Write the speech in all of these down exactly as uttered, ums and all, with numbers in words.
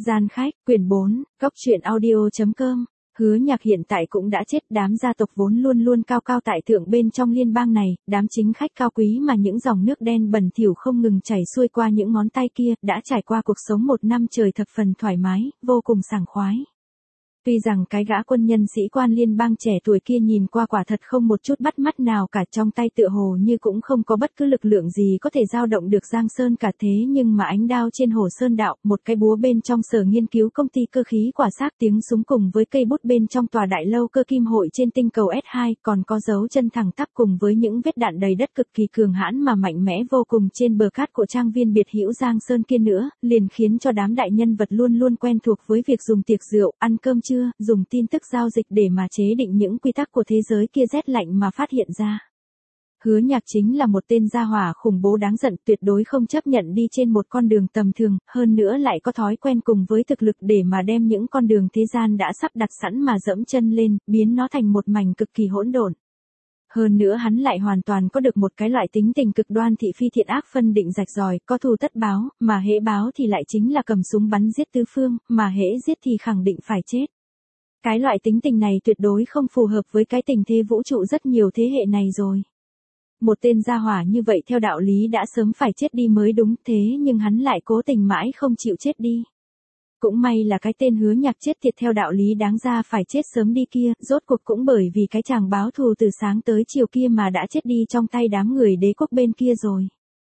Gian khách, quyển bốn, góc truyện audio.com. Hứa Nhạc hiện tại cũng đã chết, đám gia tộc vốn luôn luôn cao cao tại thượng bên trong liên bang này, đám chính khách cao quý mà những dòng nước đen bẩn thỉu không ngừng chảy xuôi qua những ngón tay kia, đã trải qua cuộc sống một năm trời thập phần thoải mái, vô cùng sảng khoái. Tuy rằng cái gã quân nhân sĩ quan liên bang trẻ tuổi kia nhìn qua quả thật không một chút bắt mắt nào cả, trong tay tựa hồ như cũng không có bất cứ lực lượng gì có thể dao động được Giang Sơn cả, thế nhưng mà ánh đao trên Hồ Sơn Đạo, một cái búa bên trong sở nghiên cứu công ty cơ khí quả xác, tiếng súng cùng với cây bút bên trong tòa đại lâu cơ kim hội trên tinh cầu S hai, còn có dấu chân thẳng tắp cùng với những vết đạn đầy đất cực kỳ cường hãn mà mạnh mẽ vô cùng trên bờ cát của trang viên biệt hữu Giang Sơn kia nữa, liền khiến cho đám đại nhân vật luôn luôn quen thuộc với việc dùng tiệc rượu, ăn cơm chưa, dùng tin tức giao dịch để mà chế định những quy tắc của thế giới kia rét lạnh mà phát hiện ra. Hứa Nhạc chính là một tên gia hỏa khủng bố đáng giận, tuyệt đối không chấp nhận đi trên một con đường tầm thường, hơn nữa lại có thói quen cùng với thực lực để mà đem những con đường thế gian đã sắp đặt sẵn mà dẫm chân lên, biến nó thành một mảnh cực kỳ hỗn độn. Hơn nữa hắn lại hoàn toàn có được một cái loại tính tình cực đoan thị phi thiện ác phân định rạch ròi, có thù tất báo, mà hễ báo thì lại chính là cầm súng bắn giết tứ phương, mà hễ giết thì khẳng định phải chết. Cái loại tính tình này tuyệt đối không phù hợp với cái tình thế vũ trụ rất nhiều thế hệ này rồi. Một tên gia hỏa như vậy theo đạo lý đã sớm phải chết đi mới đúng, thế nhưng hắn lại cố tình mãi không chịu chết đi. Cũng may là cái tên Hứa Nhạc chết tiệt theo đạo lý đáng ra phải chết sớm đi kia, rốt cuộc cũng bởi vì cái chàng báo thù từ sáng tới chiều kia mà đã chết đi trong tay đám người đế quốc bên kia rồi.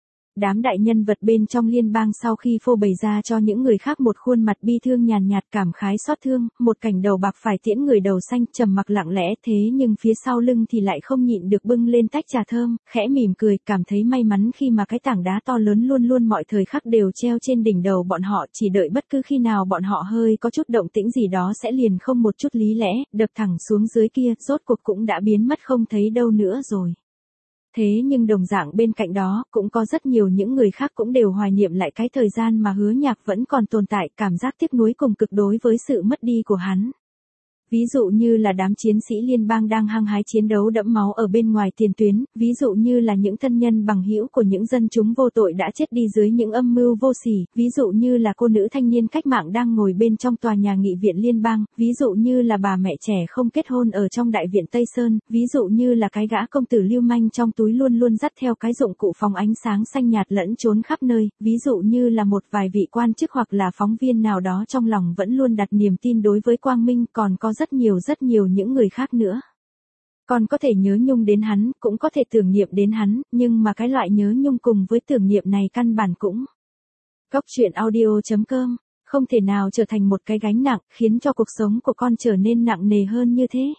Đám đại nhân vật bên trong liên bang sau khi phô bày ra cho những người khác một khuôn mặt bi thương nhàn nhạt, cảm khái xót thương, một cảnh đầu bạc phải tiễn người đầu xanh, trầm mặc lặng lẽ, thế nhưng phía sau lưng thì lại không nhịn được bưng lên tách trà thơm, khẽ mỉm cười, cảm thấy may mắn khi mà cái tảng đá to lớn luôn luôn mọi thời khắc đều treo trên đỉnh đầu bọn họ, chỉ đợi bất cứ khi nào bọn họ hơi có chút động tĩnh gì đó sẽ liền không một chút lý lẽ, đập thẳng xuống dưới kia, rốt cuộc cũng đã biến mất không thấy đâu nữa rồi. Thế nhưng đồng dạng bên cạnh đó, cũng có rất nhiều những người khác cũng đều hoài niệm lại cái thời gian mà Hứa Nhạc vẫn còn tồn tại, cảm giác tiếc nuối cùng cực đối với sự mất đi của hắn. Ví dụ như là đám chiến sĩ liên bang đang hăng hái chiến đấu đẫm máu ở bên ngoài tiền tuyến, ví dụ như là những thân nhân bằng hữu của những dân chúng vô tội đã chết đi dưới những âm mưu vô sỉ, ví dụ như là cô nữ thanh niên cách mạng đang ngồi bên trong tòa nhà nghị viện liên bang, ví dụ như là bà mẹ trẻ không kết hôn ở trong đại viện Tây Sơn, ví dụ như là cái gã công tử lưu manh trong túi luôn luôn dắt theo cái dụng cụ phóng ánh sáng xanh nhạt lẫn trốn khắp nơi, ví dụ như là một vài vị quan chức hoặc là phóng viên nào đó trong lòng vẫn luôn đặt niềm tin đối với quang minh, còn có rất nhiều rất nhiều những người khác nữa. Còn có thể nhớ nhung đến hắn, cũng có thể tưởng niệm đến hắn, nhưng mà cái loại nhớ nhung cùng với tưởng niệm này căn bản cũng. Góc truyện audio.com, không thể nào trở thành một cái gánh nặng, khiến cho cuộc sống của con trở nên nặng nề hơn như thế.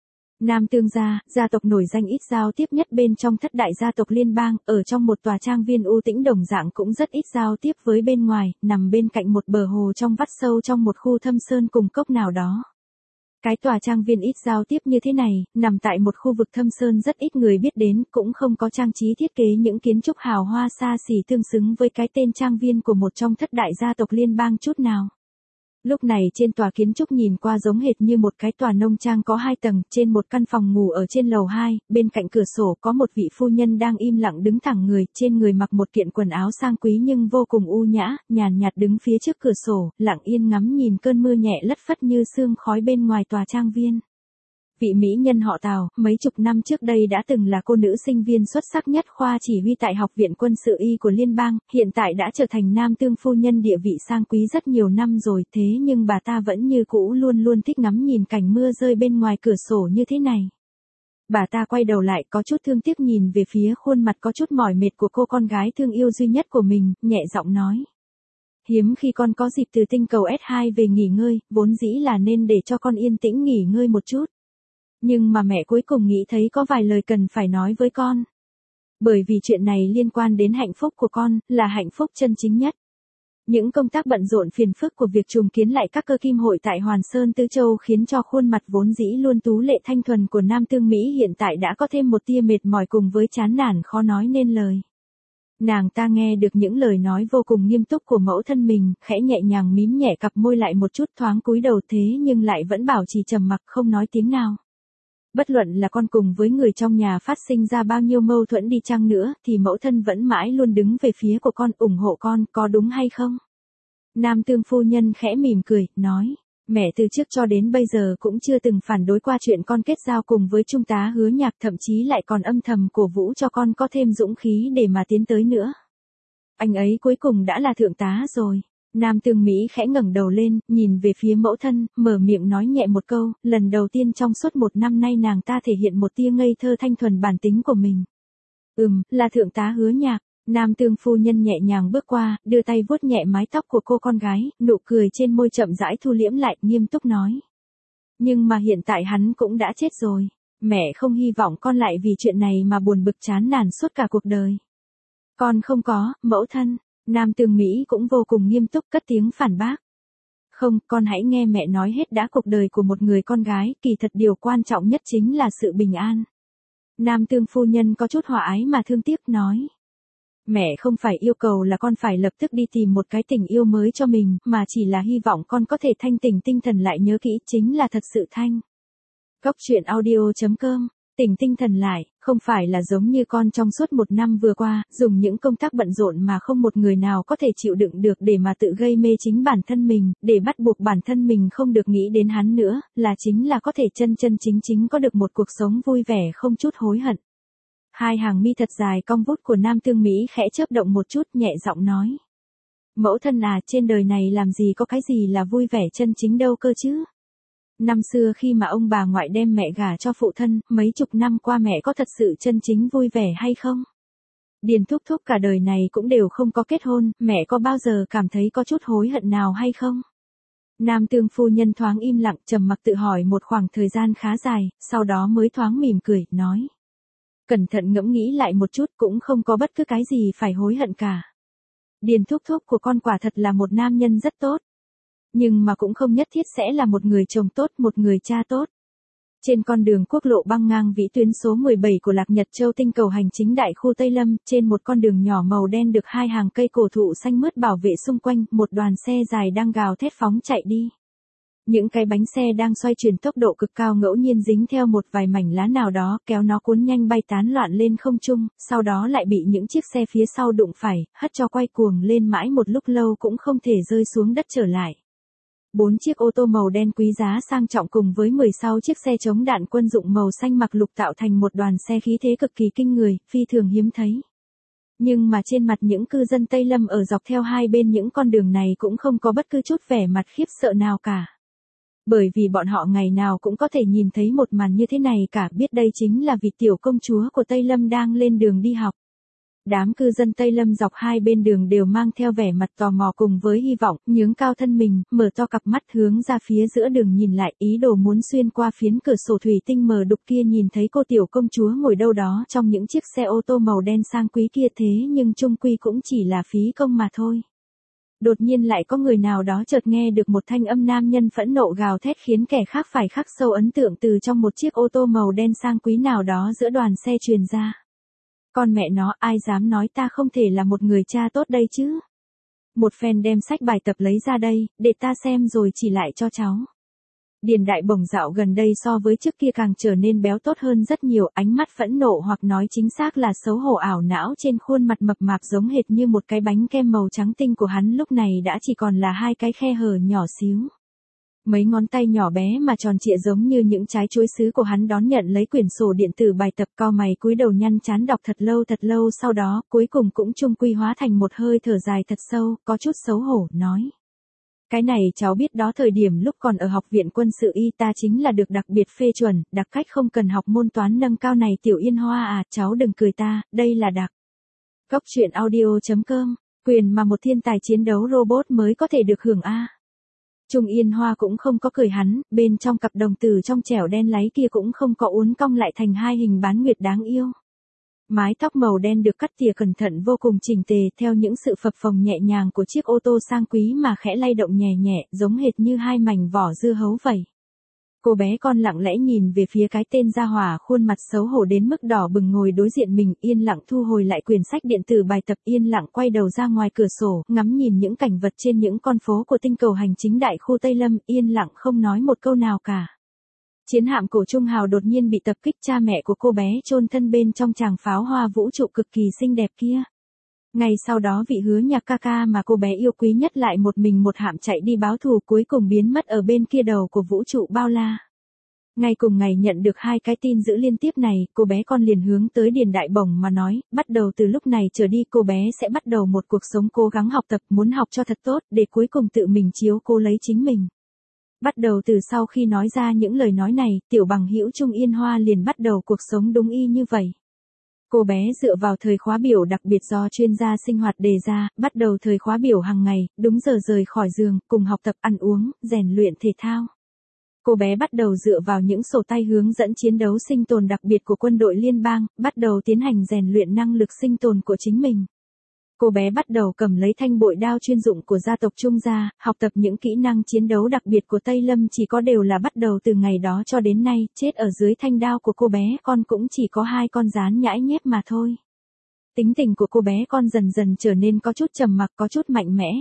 Nam Tương gia, gia tộc nổi danh ít giao tiếp nhất bên trong thất đại gia tộc liên bang, ở trong một tòa trang viên u tĩnh đồng dạng cũng rất ít giao tiếp với bên ngoài, nằm bên cạnh một bờ hồ trong vắt sâu trong một khu thâm sơn cùng cốc nào đó. Cái tòa trang viên ít giao tiếp như thế này, nằm tại một khu vực thâm sơn rất ít người biết đến, cũng không có trang trí thiết kế những kiến trúc hào hoa xa xỉ tương xứng với cái tên trang viên của một trong thất đại gia tộc liên bang chút nào. Lúc này trên tòa kiến trúc nhìn qua giống hệt như một cái tòa nông trang có hai tầng, trên một căn phòng ngủ ở trên lầu hai, bên cạnh cửa sổ có một vị phu nhân đang im lặng đứng thẳng người, trên người mặc một kiện quần áo sang quý nhưng vô cùng u nhã, nhàn nhạt đứng phía trước cửa sổ, lặng yên ngắm nhìn cơn mưa nhẹ lất phất như sương khói bên ngoài tòa trang viên. Vị mỹ nhân họ Tào, mấy chục năm trước đây đã từng là cô nữ sinh viên xuất sắc nhất khoa chỉ huy tại Học viện Quân sự Y của Liên bang, hiện tại đã trở thành Nam Tương phu nhân địa vị sang quý rất nhiều năm rồi, thế nhưng bà ta vẫn như cũ luôn luôn thích ngắm nhìn cảnh mưa rơi bên ngoài cửa sổ như thế này. Bà ta quay đầu lại có chút thương tiếc nhìn về phía khuôn mặt có chút mỏi mệt của cô con gái thương yêu duy nhất của mình, nhẹ giọng nói. Hiếm khi con có dịp từ tinh cầu S hai về nghỉ ngơi, vốn dĩ là nên để cho con yên tĩnh nghỉ ngơi một chút. Nhưng mà mẹ cuối cùng nghĩ thấy có vài lời cần phải nói với con. Bởi vì chuyện này liên quan đến hạnh phúc của con, là hạnh phúc chân chính nhất. Những công tác bận rộn phiền phức của việc trùng kiến lại các cơ kim hội tại Hoàn Sơn Tứ Châu khiến cho khuôn mặt vốn dĩ luôn tú lệ thanh thuần của Nam Tương Mỹ hiện tại đã có thêm một tia mệt mỏi cùng với chán nản khó nói nên lời. Nàng ta nghe được những lời nói vô cùng nghiêm túc của mẫu thân mình, khẽ nhẹ nhàng mím nhẹ cặp môi lại một chút thoáng cúi đầu thế nhưng lại vẫn bảo trì trầm mặc không nói tiếng nào. Bất luận là con cùng với người trong nhà phát sinh ra bao nhiêu mâu thuẫn đi chăng nữa, thì mẫu thân vẫn mãi luôn đứng về phía của con, ủng hộ con, có đúng hay không? Nam Tương phu nhân khẽ mỉm cười, nói, mẹ từ trước cho đến bây giờ cũng chưa từng phản đối qua chuyện con kết giao cùng với trung tá Hứa Nhạc, thậm chí lại còn âm thầm cổ vũ cho con có thêm dũng khí để mà tiến tới nữa. Anh ấy cuối cùng đã là thượng tá rồi. Nam Tương Mỹ khẽ ngẩng đầu lên, nhìn về phía mẫu thân, mở miệng nói nhẹ một câu, lần đầu tiên trong suốt một năm nay nàng ta thể hiện một tia ngây thơ thanh thuần bản tính của mình. Ừm, là thượng tá Hứa Nhạc. Nam Tương phu nhân nhẹ nhàng bước qua, đưa tay vuốt nhẹ mái tóc của cô con gái, nụ cười trên môi chậm rãi thu liễm lại, nghiêm túc nói. Nhưng mà hiện tại hắn cũng đã chết rồi. Mẹ không hy vọng con lại vì chuyện này mà buồn bực chán nản suốt cả cuộc đời. Con không có, mẫu thân. Nam Tương Mỹ cũng vô cùng nghiêm túc cất tiếng phản bác. Không, con hãy nghe mẹ nói hết đã, cuộc đời của một người con gái, kỳ thật điều quan trọng nhất chính là sự bình an. Nam Tương phu nhân có chút hòa ái mà thương tiếc nói. Mẹ không phải yêu cầu là con phải lập tức đi tìm một cái tình yêu mới cho mình, mà chỉ là hy vọng con có thể thanh tỉnh tinh thần lại, nhớ kỹ chính là thật sự thanh. Góc truyện audio chấm com. Tỉnh tinh thần lại, không phải là giống như con trong suốt một năm vừa qua, dùng những công tác bận rộn mà không một người nào có thể chịu đựng được để mà tự gây mê chính bản thân mình, để bắt buộc bản thân mình không được nghĩ đến hắn nữa, là chính là có thể chân chân chính chính có được một cuộc sống vui vẻ không chút hối hận. Hai hàng mi thật dài cong vút của Nam Tương Mỹ khẽ chớp động một chút, nhẹ giọng nói. Mẫu thân à, trên đời này làm gì có cái gì là vui vẻ chân chính đâu cơ chứ? Năm xưa khi mà ông bà ngoại đem mẹ gả cho phụ thân, mấy chục năm qua mẹ có thật sự chân chính vui vẻ hay không? Điền thúc thúc cả đời này cũng đều không có kết hôn, mẹ có bao giờ cảm thấy có chút hối hận nào hay không? Nam Tương phu nhân thoáng im lặng, trầm mặc tự hỏi một khoảng thời gian khá dài, sau đó mới thoáng mỉm cười, nói. Cẩn thận ngẫm nghĩ lại một chút, cũng không có bất cứ cái gì phải hối hận cả. Điền thúc thúc của con quả thật là một nam nhân rất tốt. Nhưng mà cũng không nhất thiết sẽ là một người chồng tốt, một người cha tốt. Trên con đường quốc lộ băng ngang vĩ tuyến số mười bảy của Lạc Nhật Châu tinh cầu hành chính đại khu Tây Lâm, trên một con đường nhỏ màu đen được hai hàng cây cổ thụ xanh mướt bảo vệ xung quanh, một đoàn xe dài đang gào thét phóng chạy đi. Những cái bánh xe đang xoay chuyển tốc độ cực cao ngẫu nhiên dính theo một vài mảnh lá nào đó, kéo nó cuốn nhanh bay tán loạn lên không trung, sau đó lại bị những chiếc xe phía sau đụng phải, hất cho quay cuồng lên mãi một lúc lâu cũng không thể rơi xuống đất trở lại. Bốn chiếc ô tô màu đen quý giá sang trọng cùng với mười sáu chiếc xe chống đạn quân dụng màu xanh mặc lục tạo thành một đoàn xe khí thế cực kỳ kinh người, phi thường hiếm thấy. Nhưng mà trên mặt những cư dân Tây Lâm ở dọc theo hai bên những con đường này cũng không có bất cứ chút vẻ mặt khiếp sợ nào cả. Bởi vì bọn họ ngày nào cũng có thể nhìn thấy một màn như thế này cả, biết đây chính là vị tiểu công chúa của Tây Lâm đang lên đường đi học. Đám cư dân Tây Lâm dọc hai bên đường đều mang theo vẻ mặt tò mò cùng với hy vọng, nhướng cao thân mình, mở to cặp mắt hướng ra phía giữa đường nhìn lại, ý đồ muốn xuyên qua phiến cửa sổ thủy tinh mờ đục kia nhìn thấy cô tiểu công chúa ngồi đâu đó trong những chiếc xe ô tô màu đen sang quý kia, thế nhưng chung quy cũng chỉ là phí công mà thôi. Đột nhiên lại có người nào đó chợt nghe được một thanh âm nam nhân phẫn nộ gào thét khiến kẻ khác phải khắc sâu ấn tượng từ trong một chiếc ô tô màu đen sang quý nào đó giữa đoàn xe truyền ra. Con mẹ nó, ai dám nói ta không thể là một người cha tốt đây chứ? Một phen đem sách bài tập lấy ra đây, để ta xem rồi chỉ lại cho cháu. Điền đại bổng dạo gần đây so với trước kia càng trở nên béo tốt hơn rất nhiều, ánh mắt phẫn nộ hoặc nói chính xác là xấu hổ ảo não trên khuôn mặt mập mạp giống hệt như một cái bánh kem màu trắng tinh của hắn lúc này đã chỉ còn là hai cái khe hở nhỏ xíu. Mấy ngón tay nhỏ bé mà tròn trịa giống như những trái chuối sứ của hắn đón nhận lấy quyển sổ điện tử bài tập, cau mày cúi đầu nhăn chán đọc thật lâu thật lâu, sau đó cuối cùng cũng chung quy hóa thành một hơi thở dài thật sâu, có chút xấu hổ, nói. Cái này cháu biết đó, thời điểm lúc còn ở học viện quân sự y ta chính là được đặc biệt phê chuẩn, đặc cách không cần học môn toán nâng cao này. Tiểu Yên Hoa à, cháu đừng cười ta, đây là đặc. Góc truyện audio chấm com, quyền mà một thiên tài chiến đấu robot mới có thể được hưởng a. Trung Yên Hoa cũng không có cười hắn, bên trong cặp đồng tử trong trẻo đen láy kia cũng không có uốn cong lại thành hai hình bán nguyệt đáng yêu. Mái tóc màu đen được cắt tỉa cẩn thận vô cùng chỉnh tề theo những sự phập phồng nhẹ nhàng của chiếc ô tô sang quý mà khẽ lay động nhẹ nhẹ, giống hệt như hai mảnh vỏ dưa hấu vậy. Cô bé con lặng lẽ nhìn về phía cái tên gia hỏa khuôn mặt xấu hổ đến mức đỏ bừng ngồi đối diện mình, yên lặng thu hồi lại quyển sách điện tử bài tập, yên lặng quay đầu ra ngoài cửa sổ, ngắm nhìn những cảnh vật trên những con phố của tinh cầu hành chính đại khu Tây Lâm, yên lặng không nói một câu nào cả. Chiến hạm cổ trung hào đột nhiên bị tập kích, cha mẹ của cô bé chôn thân bên trong tràng pháo hoa vũ trụ cực kỳ xinh đẹp kia. Ngay sau đó vị Hứa Nhạc ca ca mà cô bé yêu quý nhất lại một mình một hạm chạy đi báo thù, cuối cùng biến mất ở bên kia đầu của vũ trụ bao la. Ngay cùng ngày nhận được hai cái tin dữ liên tiếp này, cô bé con liền hướng tới Điền Đại Bổng mà nói, bắt đầu từ lúc này trở đi cô bé sẽ bắt đầu một cuộc sống cố gắng học tập, muốn học cho thật tốt, để cuối cùng tự mình chiếu cố lấy chính mình. Bắt đầu từ sau khi nói ra những lời nói này, tiểu bằng hữu Trung Yên Hoa liền bắt đầu cuộc sống đúng y như vậy. Cô bé dựa vào thời khóa biểu đặc biệt do chuyên gia sinh hoạt đề ra, bắt đầu thời khóa biểu hàng ngày, đúng giờ rời khỏi giường, cùng học tập ăn uống, rèn luyện thể thao. Cô bé bắt đầu dựa vào những sổ tay hướng dẫn chiến đấu sinh tồn đặc biệt của quân đội liên bang, bắt đầu tiến hành rèn luyện năng lực sinh tồn của chính mình. Cô bé bắt đầu cầm lấy thanh bội đao chuyên dụng của gia tộc Trung gia, học tập những kỹ năng chiến đấu đặc biệt của Tây Lâm, chỉ có điều là bắt đầu từ ngày đó cho đến nay, chết ở dưới thanh đao của cô bé con cũng chỉ có hai con gián nhãi nhép mà thôi. Tính tình của cô bé con dần dần trở nên có chút trầm mặc, có chút mạnh mẽ.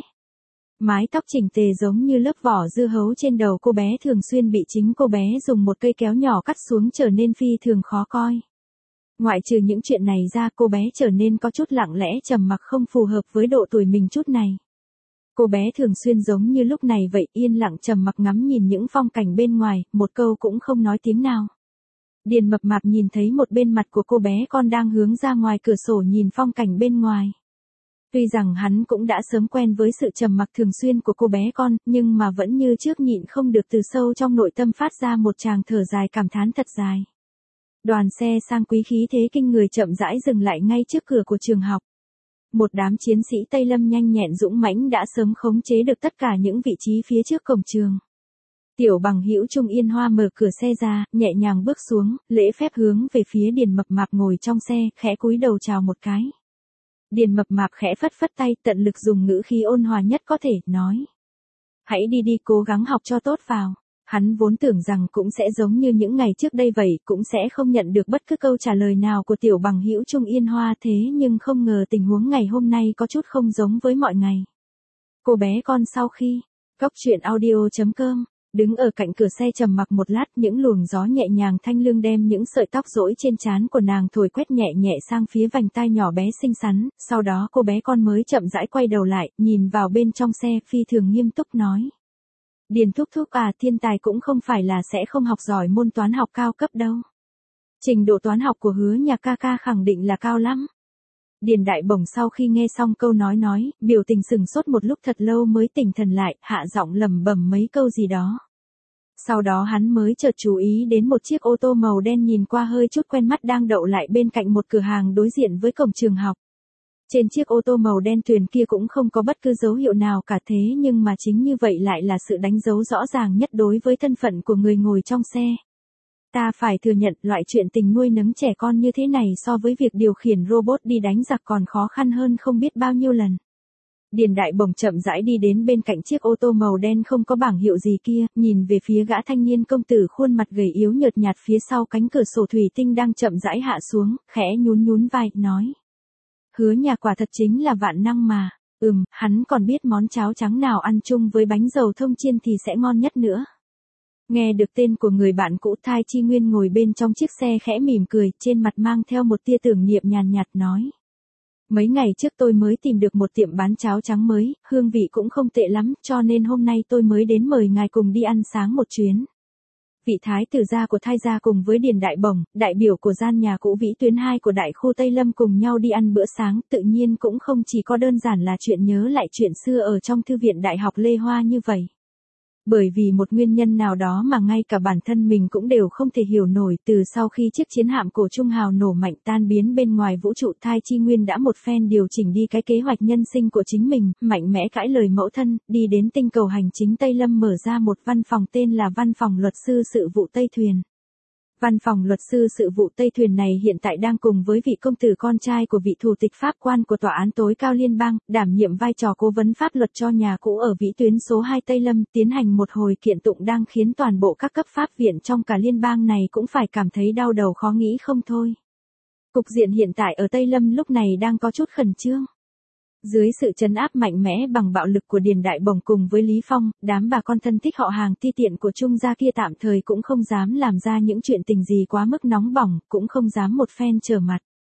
Mái tóc chỉnh tề giống như lớp vỏ dưa hấu trên đầu cô bé thường xuyên bị chính cô bé dùng một cây kéo nhỏ cắt xuống, trở nên phi thường khó coi. Ngoại trừ những chuyện này ra, cô bé trở nên có chút lặng lẽ trầm mặc, không phù hợp với độ tuổi mình chút này. Cô bé thường xuyên giống như lúc này vậy, yên lặng trầm mặc ngắm nhìn những phong cảnh bên ngoài, một câu cũng không nói tiếng nào. Điền Mập Mạp nhìn thấy một bên mặt của cô bé con đang hướng ra ngoài cửa sổ nhìn phong cảnh bên ngoài. Tuy rằng hắn cũng đã sớm quen với sự trầm mặc thường xuyên của cô bé con, nhưng mà vẫn như trước nhịn không được từ sâu trong nội tâm phát ra một tràng thở dài cảm thán thật dài. Đoàn xe sang quý khí thế kinh người chậm rãi dừng lại ngay trước cửa của trường học. Một đám chiến sĩ Tây Lâm nhanh nhẹn dũng mãnh đã sớm khống chế được tất cả những vị trí phía trước cổng trường. Tiểu bằng hữu Trung Yên Hoa mở cửa xe ra, nhẹ nhàng bước xuống, lễ phép hướng về phía Điền Mập Mạp ngồi trong xe, khẽ cúi đầu chào một cái. Điền Mập Mạp khẽ phất phất tay, tận lực dùng ngữ khí ôn hòa nhất có thể, nói. Hãy đi đi, cố gắng học cho tốt vào. Hắn vốn tưởng rằng cũng sẽ giống như những ngày trước đây vậy, cũng sẽ không nhận được bất cứ câu trả lời nào của tiểu bằng hữu Trung Yên Hoa, thế nhưng không ngờ tình huống ngày hôm nay có chút không giống với mọi ngày. Cô bé con sau khi, cốc truyện audio chấm com, đứng ở cạnh cửa xe trầm mặc một lát, những luồng gió nhẹ nhàng thanh lương đem những sợi tóc rối trên trán của nàng thổi quét nhẹ nhẹ sang phía vành tai nhỏ bé xinh xắn, sau đó cô bé con mới chậm rãi quay đầu lại, nhìn vào bên trong xe, phi thường nghiêm túc nói. Điền thúc thúc à, thiên tài cũng không phải là sẽ không học giỏi môn toán học cao cấp đâu. Trình độ toán học của Hứa Nhạc ca ca khẳng định là cao lắm. Điền Đại Bổng sau khi nghe xong câu nói nói, biểu tình sừng sốt một lúc thật lâu mới tỉnh thần lại, hạ giọng lẩm bẩm mấy câu gì đó. Sau đó hắn mới chợt chú ý đến một chiếc ô tô màu đen nhìn qua hơi chút quen mắt đang đậu lại bên cạnh một cửa hàng đối diện với cổng trường học. Trên chiếc ô tô màu đen tuyền kia cũng không có bất cứ dấu hiệu nào cả, thế nhưng mà chính như vậy lại là sự đánh dấu rõ ràng nhất đối với thân phận của người ngồi trong xe. Ta phải thừa nhận, loại chuyện tình nuôi nấng trẻ con như thế này so với việc điều khiển robot đi đánh giặc còn khó khăn hơn không biết bao nhiêu lần. Điền Đại Bổng chậm rãi đi đến bên cạnh chiếc ô tô màu đen không có bảng hiệu gì kia, nhìn về phía gã thanh niên công tử khuôn mặt gầy yếu nhợt nhạt phía sau cánh cửa sổ thủy tinh đang chậm rãi hạ xuống, khẽ nhún nhún vai, nói. Hứa Nhạc quả thật chính là vạn năng mà, ừm, hắn còn biết món cháo trắng nào ăn chung với bánh dầu thông chiên thì sẽ ngon nhất nữa. Nghe được tên của người bạn cũ, Thai Chi Nguyên ngồi bên trong chiếc xe khẽ mỉm cười, trên mặt mang theo một tia tưởng niệm nhàn nhạt nói. Mấy ngày trước tôi mới tìm được một tiệm bán cháo trắng mới, hương vị cũng không tệ lắm, cho nên hôm nay tôi mới đến mời ngài cùng đi ăn sáng một chuyến. Vị thái tử gia của Thai gia cùng với Điền Đại Bổng, đại biểu của gian nhà cũ Vĩ Tuyến hai của đại khu Tây Lâm cùng nhau đi ăn bữa sáng, tự nhiên cũng không chỉ có đơn giản là chuyện nhớ lại chuyện xưa ở trong thư viện Đại học Lê Hoa như vậy. Bởi vì một nguyên nhân nào đó mà ngay cả bản thân mình cũng đều không thể hiểu nổi, từ sau khi chiếc chiến hạm cổ Trung Hào nổ mạnh tan biến bên ngoài vũ trụ, Thai Chi Nguyên đã một phen điều chỉnh đi cái kế hoạch nhân sinh của chính mình, mạnh mẽ cãi lời mẫu thân, đi đến tinh cầu hành chính Tây Lâm mở ra một văn phòng tên là Văn phòng Luật sư Sự vụ Tây Thuyền. Văn phòng Luật sư Sự vụ Tây Thuyền này hiện tại đang cùng với vị công tử con trai của vị thủ tịch pháp quan của tòa án tối cao liên bang, đảm nhiệm vai trò cố vấn pháp luật cho nhà cũ ở Vĩ Tuyến số hai Tây Lâm, tiến hành một hồi kiện tụng đang khiến toàn bộ các cấp pháp viện trong cả liên bang này cũng phải cảm thấy đau đầu khó nghĩ không thôi. Cục diện hiện tại ở Tây Lâm lúc này đang có chút khẩn trương. Dưới sự trấn áp mạnh mẽ bằng bạo lực của Điền Đại Bổng cùng với Lý Phong, đám bà con thân thích họ hàng ti tiện của Trung gia kia tạm thời cũng không dám làm ra những chuyện tình gì quá mức nóng bỏng, cũng không dám một phen trở mặt.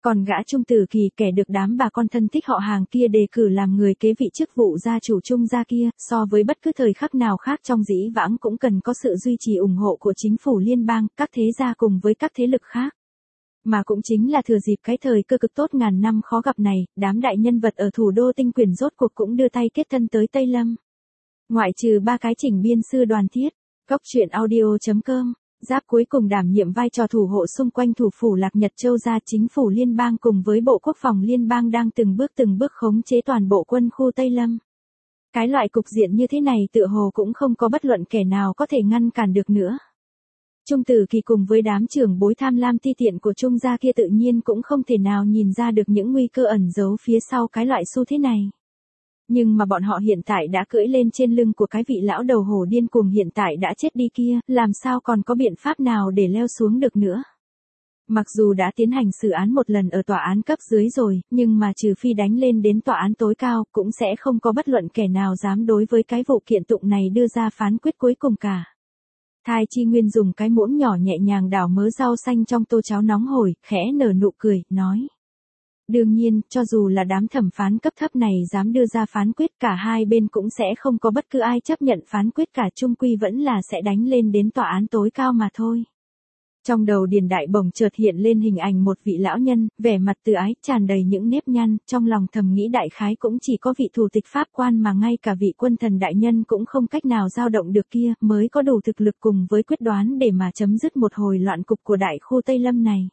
Còn gã Trung Tử Kỳ, kẻ được đám bà con thân thích họ hàng kia đề cử làm người kế vị chức vụ gia chủ Trung gia kia, so với bất cứ thời khắc nào khác trong dĩ vãng cũng cần có sự duy trì ủng hộ của chính phủ liên bang, các thế gia cùng với các thế lực khác. Mà cũng chính là thừa dịp cái thời cơ cực tốt ngàn năm khó gặp này, đám đại nhân vật ở thủ đô tinh quyền rốt cuộc cũng đưa tay kết thân tới Tây Lâm. Ngoại trừ ba cái chỉnh biên sư Đoàn Thiết, Cốc truyện audio chấm com, Giáp cuối cùng đảm nhiệm vai trò thủ hộ xung quanh thủ phủ Lạc Nhật Châu ra, chính phủ liên bang cùng với Bộ Quốc phòng liên bang đang từng bước từng bước khống chế toàn bộ quân khu Tây Lâm. Cái loại cục diện như thế này tựa hồ cũng không có bất luận kẻ nào có thể ngăn cản được nữa. Trung Tử Kỳ cùng với đám trưởng bối tham lam ti tiện của Trung gia kia tự nhiên cũng không thể nào nhìn ra được những nguy cơ ẩn giấu phía sau cái loại xu thế này. Nhưng mà bọn họ hiện tại đã cưỡi lên trên lưng của cái vị lão đầu hổ điên cuồng hiện tại đã chết đi kia, làm sao còn có biện pháp nào để leo xuống được nữa. Mặc dù đã tiến hành xử án một lần ở tòa án cấp dưới rồi, nhưng mà trừ phi đánh lên đến tòa án tối cao, cũng sẽ không có bất luận kẻ nào dám đối với cái vụ kiện tụng này đưa ra phán quyết cuối cùng cả. Thai Chi Nguyên dùng cái muỗng nhỏ nhẹ nhàng đảo mớ rau xanh trong tô cháo nóng hổi, khẽ nở nụ cười, nói. Đương nhiên, cho dù là đám thẩm phán cấp thấp này dám đưa ra phán quyết, cả hai bên cũng sẽ không có bất cứ ai chấp nhận phán quyết cả, chung quy vẫn là sẽ đánh lên đến tòa án tối cao mà thôi. Trong đầu Điền Đại Bổng chợt hiện lên hình ảnh một vị lão nhân, vẻ mặt từ ái, tràn đầy những nếp nhăn, trong lòng thầm nghĩ đại khái cũng chỉ có vị thủ tịch pháp quan mà ngay cả vị quân thần đại nhân cũng không cách nào dao động được kia, mới có đủ thực lực cùng với quyết đoán để mà chấm dứt một hồi loạn cục của đại khu Tây Lâm này.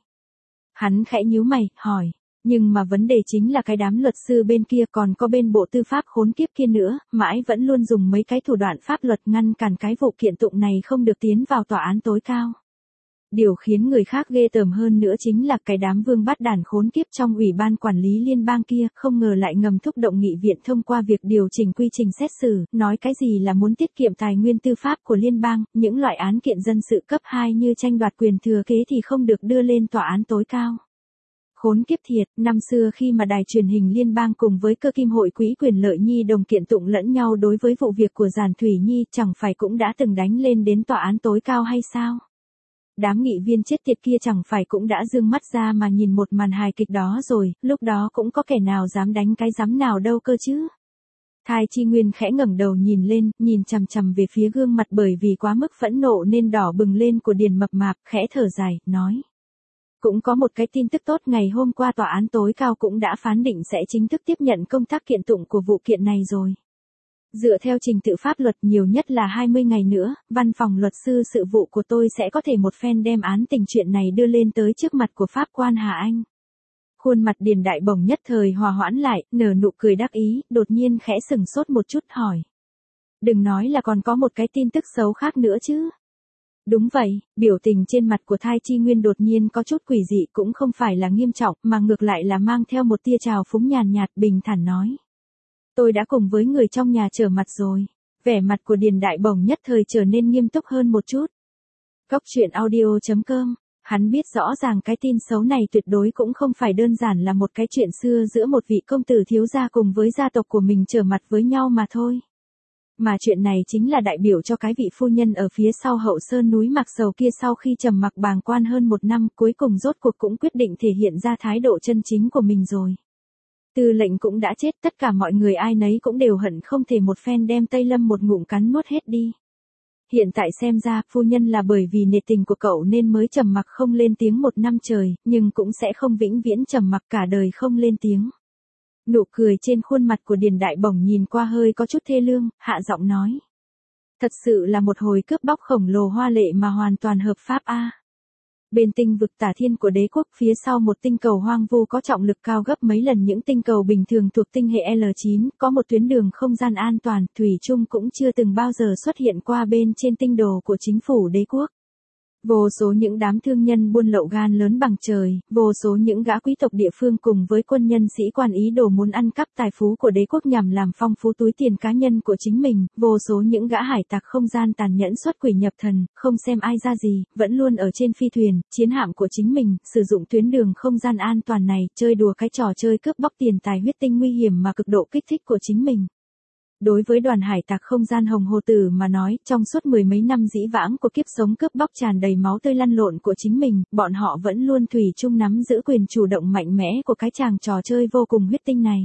Hắn khẽ nhíu mày, hỏi. Nhưng mà vấn đề chính là cái đám luật sư bên kia còn có bên bộ tư pháp khốn kiếp kia nữa, mãi vẫn luôn dùng mấy cái thủ đoạn pháp luật ngăn cản cái vụ kiện tụng này không được tiến vào tòa án tối cao. Điều khiến người khác ghê tởm hơn nữa chính là cái đám vương bát đản khốn kiếp trong ủy ban quản lý liên bang kia, không ngờ lại ngầm thúc động nghị viện thông qua việc điều chỉnh quy trình xét xử, nói cái gì là muốn tiết kiệm tài nguyên tư pháp của liên bang, những loại án kiện dân sự cấp hai như tranh đoạt quyền thừa kế thì không được đưa lên tòa án tối cao. Khốn kiếp thiệt, năm xưa khi mà đài truyền hình liên bang cùng với cơ kim hội quỹ quyền lợi nhi đồng kiện tụng lẫn nhau đối với vụ việc của Giản Thủy Nhi, chẳng phải cũng đã từng đánh lên đến tòa án tối cao hay sao? Đám nghị viên chết tiệt kia chẳng phải cũng đã dương mắt ra mà nhìn một màn hài kịch đó rồi, lúc đó cũng có kẻ nào dám đánh cái dám nào đâu cơ chứ? Thai Chi Nguyên khẽ ngẩng đầu nhìn lên, nhìn chằm chằm về phía gương mặt bởi vì quá mức phẫn nộ nên đỏ bừng lên của Điền Mập Mạp, khẽ thở dài, nói. Cũng có một cái tin tức tốt, ngày hôm qua tòa án tối cao cũng đã phán định sẽ chính thức tiếp nhận công tác kiện tụng của vụ kiện này rồi. Dựa theo trình tự pháp luật nhiều nhất là hai mươi ngày nữa, văn phòng luật sư sự vụ của tôi sẽ có thể một phen đem án tình chuyện này đưa lên tới trước mặt của pháp quan Hà Anh. Khuôn mặt Điền Đại Bổng nhất thời hòa hoãn lại, nở nụ cười đắc ý, đột nhiên khẽ sừng sốt một chút hỏi. Đừng nói là còn có một cái tin tức xấu khác nữa chứ. Đúng vậy, biểu tình trên mặt của Thai Chi Nguyên đột nhiên có chút quỷ dị, cũng không phải là nghiêm trọng, mà ngược lại là mang theo một tia trào phúng nhàn nhạt, bình thản nói. Tôi đã cùng với người trong nhà trở mặt rồi. Vẻ mặt của Điền Đại Bổng nhất thời trở nên nghiêm túc hơn một chút. Cốc truyện audio chấm com, hắn biết rõ ràng cái tin xấu này tuyệt đối cũng không phải đơn giản là một cái chuyện xưa giữa một vị công tử thiếu gia cùng với gia tộc của mình trở mặt với nhau mà thôi. Mà chuyện này chính là đại biểu cho cái vị phu nhân ở phía sau hậu sơn núi Mạc Sầu kia sau khi trầm mặc bàng quan hơn một năm cuối cùng rốt cuộc cũng quyết định thể hiện ra thái độ chân chính của mình rồi. Tư lệnh cũng đã chết, tất cả mọi người ai nấy cũng đều hận không thể một phen đem Tây Lâm một ngụm cắn nuốt hết đi. Hiện tại xem ra phu nhân là bởi vì nể tình của cậu nên mới trầm mặc không lên tiếng một năm trời, nhưng cũng sẽ không vĩnh viễn trầm mặc cả đời không lên tiếng. Nụ cười trên khuôn mặt của Điền Đại Bổng nhìn qua hơi có chút thê lương, hạ giọng nói. Thật sự là một hồi cướp bóc khổng lồ hoa lệ mà hoàn toàn hợp pháp a. Bên tinh vực tả thiên của đế quốc phía sau một tinh cầu hoang vu có trọng lực cao gấp mấy lần những tinh cầu bình thường thuộc tinh hệ L chín, có một tuyến đường không gian an toàn, thủy chung cũng chưa từng bao giờ xuất hiện qua bên trên tinh đồ của chính phủ đế quốc. Vô số những đám thương nhân buôn lậu gan lớn bằng trời, vô số những gã quý tộc địa phương cùng với quân nhân sĩ quan ý đồ muốn ăn cắp tài phú của đế quốc nhằm làm phong phú túi tiền cá nhân của chính mình, vô số những gã hải tặc không gian tàn nhẫn xuất quỷ nhập thần, không xem ai ra gì, vẫn luôn ở trên phi thuyền, chiến hạm của chính mình, sử dụng tuyến đường không gian an toàn này, chơi đùa cái trò chơi cướp bóc tiền tài huyết tinh nguy hiểm mà cực độ kích thích của chính mình. Đối với đoàn hải tặc không gian Hồng Hồ Tử mà nói, trong suốt mười mấy năm dĩ vãng của kiếp sống cướp bóc tràn đầy máu tươi lăn lộn của chính mình, bọn họ vẫn luôn thủy chung nắm giữ quyền chủ động mạnh mẽ của cái chàng trò chơi vô cùng huyết tinh này.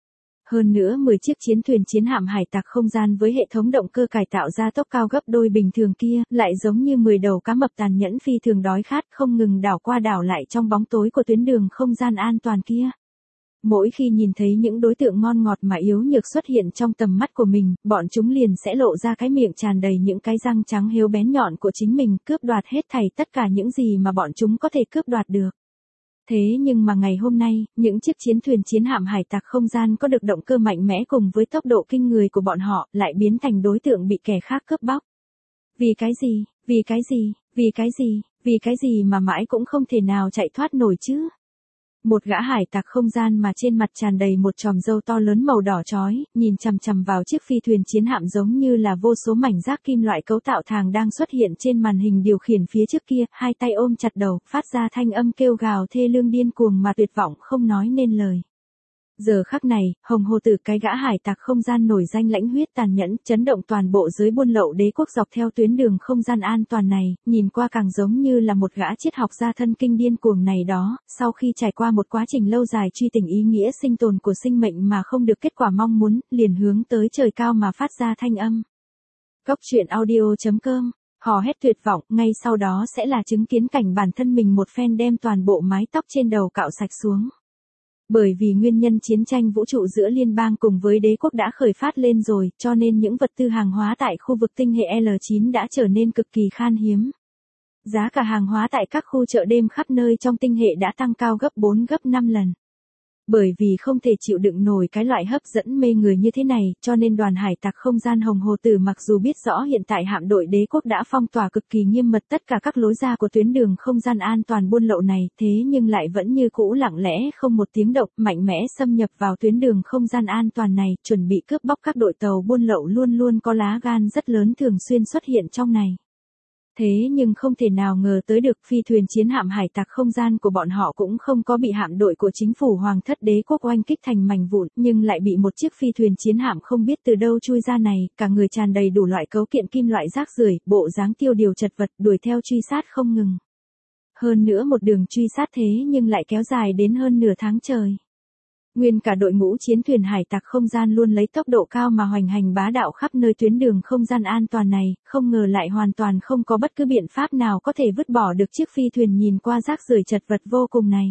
Hơn nữa mười chiếc chiến thuyền chiến hạm hải tặc không gian với hệ thống động cơ cải tạo ra tốc cao gấp đôi bình thường kia, lại giống như mười đầu cá mập tàn nhẫn phi thường đói khát không ngừng đảo qua đảo lại trong bóng tối của tuyến đường không gian an toàn kia. Mỗi khi nhìn thấy những đối tượng ngon ngọt mà yếu nhược xuất hiện trong tầm mắt của mình, bọn chúng liền sẽ lộ ra cái miệng tràn đầy những cái răng trắng hiếu bén nhọn của chính mình, cướp đoạt hết thảy tất cả những gì mà bọn chúng có thể cướp đoạt được. Thế nhưng mà ngày hôm nay, những chiếc chiến thuyền chiến hạm hải tặc không gian có được động cơ mạnh mẽ cùng với tốc độ kinh người của bọn họ, lại biến thành đối tượng bị kẻ khác cướp bóc. Vì cái gì, vì cái gì, vì cái gì, vì cái gì mà mãi cũng không thể nào chạy thoát nổi chứ? Một gã hải tặc không gian mà trên mặt tràn đầy một chòm râu to lớn màu đỏ chói, nhìn chằm chằm vào chiếc phi thuyền chiến hạm giống như là vô số mảnh rác kim loại cấu tạo thàng đang xuất hiện trên màn hình điều khiển phía trước kia, hai tay ôm chặt đầu, phát ra thanh âm kêu gào thê lương điên cuồng mà tuyệt vọng không nói nên lời. Giờ khắc này, Hồng Hồ Tử, cái gã hải tặc không gian nổi danh lãnh huyết tàn nhẫn, chấn động toàn bộ giới buôn lậu đế quốc dọc theo tuyến đường không gian an toàn này, nhìn qua càng giống như là một gã triết học gia thân kinh điên cuồng này đó, sau khi trải qua một quá trình lâu dài truy tìm ý nghĩa sinh tồn của sinh mệnh mà không được kết quả mong muốn, liền hướng tới trời cao mà phát ra thanh âm. Góc truyện audio chấm com, hò hét tuyệt vọng, ngay sau đó sẽ là chứng kiến cảnh bản thân mình một phen đem toàn bộ mái tóc trên đầu cạo sạch xuống. Bởi vì nguyên nhân chiến tranh vũ trụ giữa liên bang cùng với đế quốc đã khởi phát lên rồi, cho nên những vật tư hàng hóa tại khu vực tinh hệ L chín đã trở nên cực kỳ khan hiếm. Giá cả hàng hóa tại các khu chợ đêm khắp nơi trong tinh hệ đã tăng cao gấp bốn gấp năm lần. Bởi vì không thể chịu đựng nổi cái loại hấp dẫn mê người như thế này, cho nên đoàn hải tặc không gian Hồng Hồ Tử mặc dù biết rõ hiện tại hạm đội đế quốc đã phong tỏa cực kỳ nghiêm mật tất cả các lối ra của tuyến đường không gian an toàn buôn lậu này, thế nhưng lại vẫn như cũ lặng lẽ không một tiếng động, mạnh mẽ xâm nhập vào tuyến đường không gian an toàn này, chuẩn bị cướp bóc các đội tàu buôn lậu luôn luôn có lá gan rất lớn thường xuyên xuất hiện trong này. Thế nhưng không thể nào ngờ tới được phi thuyền chiến hạm hải tặc không gian của bọn họ cũng không có bị hạm đội của chính phủ hoàng thất đế quốc oanh kích thành mảnh vụn, nhưng lại bị một chiếc phi thuyền chiến hạm không biết từ đâu chui ra này, cả người tràn đầy đủ loại cấu kiện kim loại rác rưởi, bộ dáng tiêu điều chật vật, đuổi theo truy sát không ngừng. Hơn nữa một đường truy sát thế nhưng lại kéo dài đến hơn nửa tháng trời. Nguyên cả đội ngũ chiến thuyền hải tặc không gian luôn lấy tốc độ cao mà hoành hành bá đạo khắp nơi tuyến đường không gian an toàn này, không ngờ lại hoàn toàn không có bất cứ biện pháp nào có thể vứt bỏ được chiếc phi thuyền nhìn qua rác rưởi chật vật vô cùng này.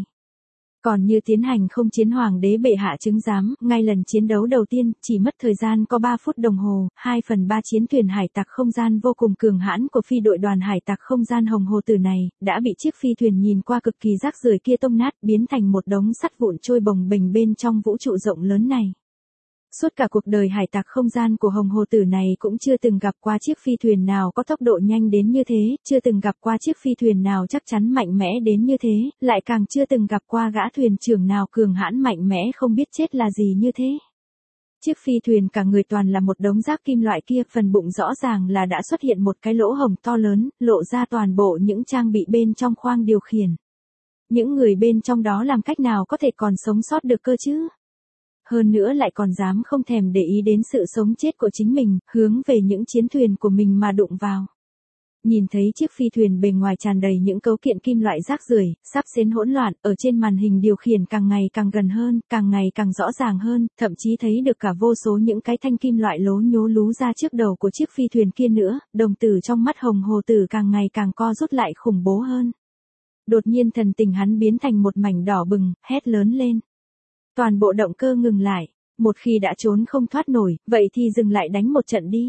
Còn như tiến hành không chiến hoàng đế bệ hạ chứng giám, ngay lần chiến đấu đầu tiên, chỉ mất thời gian có ba phút đồng hồ, hai phần ba chiến thuyền hải tặc không gian vô cùng cường hãn của phi đội đoàn hải tặc không gian Hồng Hồ Tử này, đã bị chiếc phi thuyền nhìn qua cực kỳ rác rưởi kia tông nát, biến thành một đống sắt vụn trôi bồng bềnh bên trong vũ trụ rộng lớn này. Suốt cả cuộc đời hải tặc không gian của Hồng Hồ Tử này cũng chưa từng gặp qua chiếc phi thuyền nào có tốc độ nhanh đến như thế, chưa từng gặp qua chiếc phi thuyền nào chắc chắn mạnh mẽ đến như thế, lại càng chưa từng gặp qua gã thuyền trưởng nào cường hãn mạnh mẽ không biết chết là gì như thế. Chiếc phi thuyền cả người toàn là một đống rác kim loại kia, phần bụng rõ ràng là đã xuất hiện một cái lỗ hổng to lớn, lộ ra toàn bộ những trang bị bên trong khoang điều khiển. Những người bên trong đó làm cách nào có thể còn sống sót được cơ chứ? Hơn nữa lại còn dám không thèm để ý đến sự sống chết của chính mình, hướng về những chiến thuyền của mình mà đụng vào. Nhìn thấy chiếc phi thuyền bề ngoài tràn đầy những cấu kiện kim loại rác rưởi, sắp xến hỗn loạn, ở trên màn hình điều khiển càng ngày càng gần hơn, càng ngày càng rõ ràng hơn, thậm chí thấy được cả vô số những cái thanh kim loại lố nhố lú ra trước đầu của chiếc phi thuyền kia nữa, đồng tử trong mắt Hồng Hồ Tử càng ngày càng co rút lại khủng bố hơn. Đột nhiên thần tình hắn biến thành một mảnh đỏ bừng, hét lớn lên. Toàn bộ động cơ ngừng lại, một khi đã trốn không thoát nổi, vậy thì dừng lại đánh một trận đi.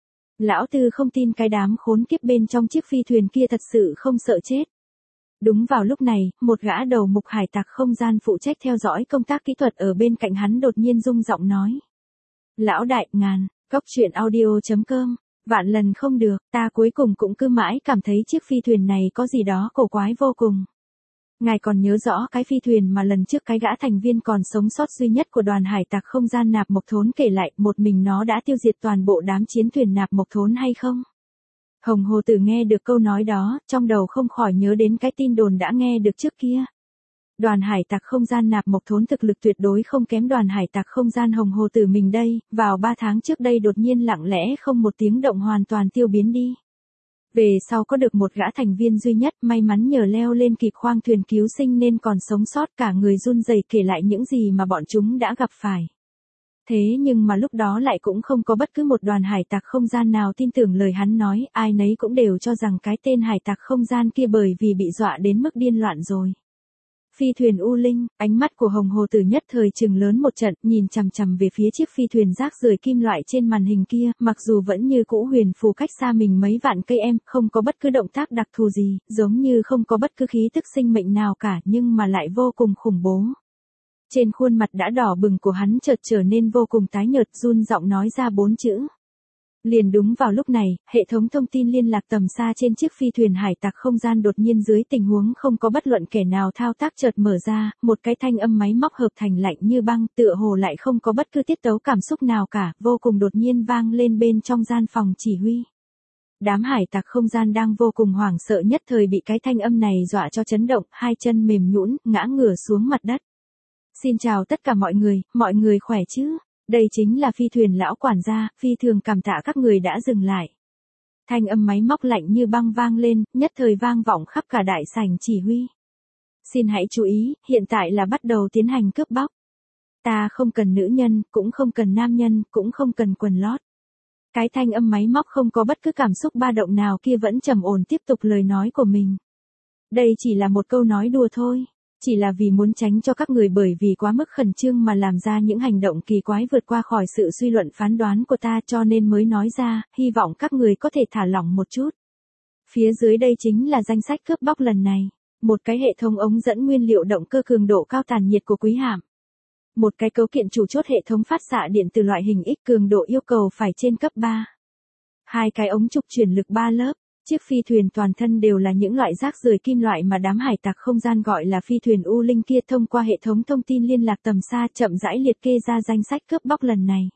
Lão Tư không tin cái đám khốn kiếp bên trong chiếc phi thuyền kia thật sự không sợ chết. Đúng vào lúc này, một gã đầu mục hải tặc không gian phụ trách theo dõi công tác kỹ thuật ở bên cạnh hắn đột nhiên rung giọng nói. Lão đại, ngàn, góc truyện audio chấm com, vạn lần không được, ta cuối cùng cũng cứ mãi cảm thấy chiếc phi thuyền này có gì đó cổ quái vô cùng. Ngài còn nhớ rõ cái phi thuyền mà lần trước cái gã thành viên còn sống sót duy nhất của đoàn hải tặc không gian nạp mộc thốn kể lại một mình nó đã tiêu diệt toàn bộ đám chiến thuyền nạp mộc thốn hay không? Hồng Hồ Tử nghe được câu nói đó, trong đầu không khỏi nhớ đến cái tin đồn đã nghe được trước kia. Đoàn hải tặc không gian nạp mộc thốn thực lực tuyệt đối không kém đoàn hải tặc không gian hồng hồ tử mình đây, vào ba tháng trước đây đột nhiên lặng lẽ không một tiếng động hoàn toàn tiêu biến đi. Về sau có được một gã thành viên duy nhất, may mắn nhờ leo lên kịp khoang thuyền cứu sinh nên còn sống sót, cả người run rẩy kể lại những gì mà bọn chúng đã gặp phải. Thế nhưng mà lúc đó lại cũng không có bất cứ một đoàn hải tặc không gian nào tin tưởng lời hắn nói, ai nấy cũng đều cho rằng cái tên hải tặc không gian kia bởi vì bị dọa đến mức điên loạn rồi. Phi thuyền U Linh, ánh mắt của Hồng Hồ Tử nhất thời trừng lớn một trận, nhìn chằm chằm về phía chiếc phi thuyền rác rưởi kim loại trên màn hình kia, mặc dù vẫn như cũ huyền phù cách xa mình mấy vạn cây em, không có bất cứ động tác đặc thù gì, giống như không có bất cứ khí tức sinh mệnh nào cả, nhưng mà lại vô cùng khủng bố. Trên khuôn mặt đã đỏ bừng của hắn chợt trở nên vô cùng tái nhợt, run giọng nói ra bốn chữ. Liền đúng vào lúc này, hệ thống thông tin liên lạc tầm xa trên chiếc phi thuyền hải tặc không gian đột nhiên dưới tình huống không có bất luận kẻ nào thao tác chợt mở ra, một cái thanh âm máy móc hợp thành lạnh như băng, tựa hồ lại không có bất cứ tiết tấu cảm xúc nào cả, vô cùng đột nhiên vang lên bên trong gian phòng chỉ huy. Đám hải tặc không gian đang vô cùng hoảng sợ nhất thời bị cái thanh âm này dọa cho chấn động, hai chân mềm nhũn, ngã ngửa xuống mặt đất. Xin chào tất cả mọi người, mọi người khỏe chứ? Đây chính là phi thuyền lão quản gia, phi thường cảm tạ các người đã dừng lại. Thanh âm máy móc lạnh như băng vang lên, nhất thời vang vọng khắp cả đại sảnh chỉ huy. Xin hãy chú ý, hiện tại là bắt đầu tiến hành cướp bóc. Ta không cần nữ nhân, cũng không cần nam nhân, cũng không cần quần lót. Cái thanh âm máy móc không có bất cứ cảm xúc ba động nào kia vẫn trầm ổn tiếp tục lời nói của mình. Đây chỉ là một câu nói đùa thôi. Chỉ là vì muốn tránh cho các người bởi vì quá mức khẩn trương mà làm ra những hành động kỳ quái vượt qua khỏi sự suy luận phán đoán của ta cho nên mới nói ra, hy vọng các người có thể thả lỏng một chút. Phía dưới đây chính là danh sách cướp bóc lần này. Một cái hệ thống ống dẫn nguyên liệu động cơ cường độ cao tàn nhiệt của quý hạm. Một cái cấu kiện chủ chốt hệ thống phát xạ điện từ loại hình X cường độ yêu cầu phải trên cấp ba. Hai cái ống trục chuyển lực ba lớp. Chiếc phi thuyền toàn thân đều là những loại rác rưởi kim loại mà đám hải tặc không gian gọi là phi thuyền U Linh kia thông qua hệ thống thông tin liên lạc tầm xa chậm rãi liệt kê ra danh sách cướp bóc lần này.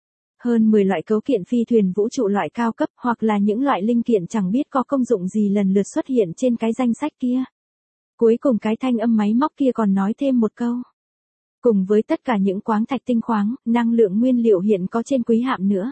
Hơn mười loại cấu kiện phi thuyền vũ trụ loại cao cấp hoặc là những loại linh kiện chẳng biết có công dụng gì lần lượt xuất hiện trên cái danh sách kia. Cuối cùng cái thanh âm máy móc kia còn nói thêm một câu. Cùng với tất cả những khoáng thạch tinh khoáng, năng lượng nguyên liệu hiện có trên quý hạm nữa.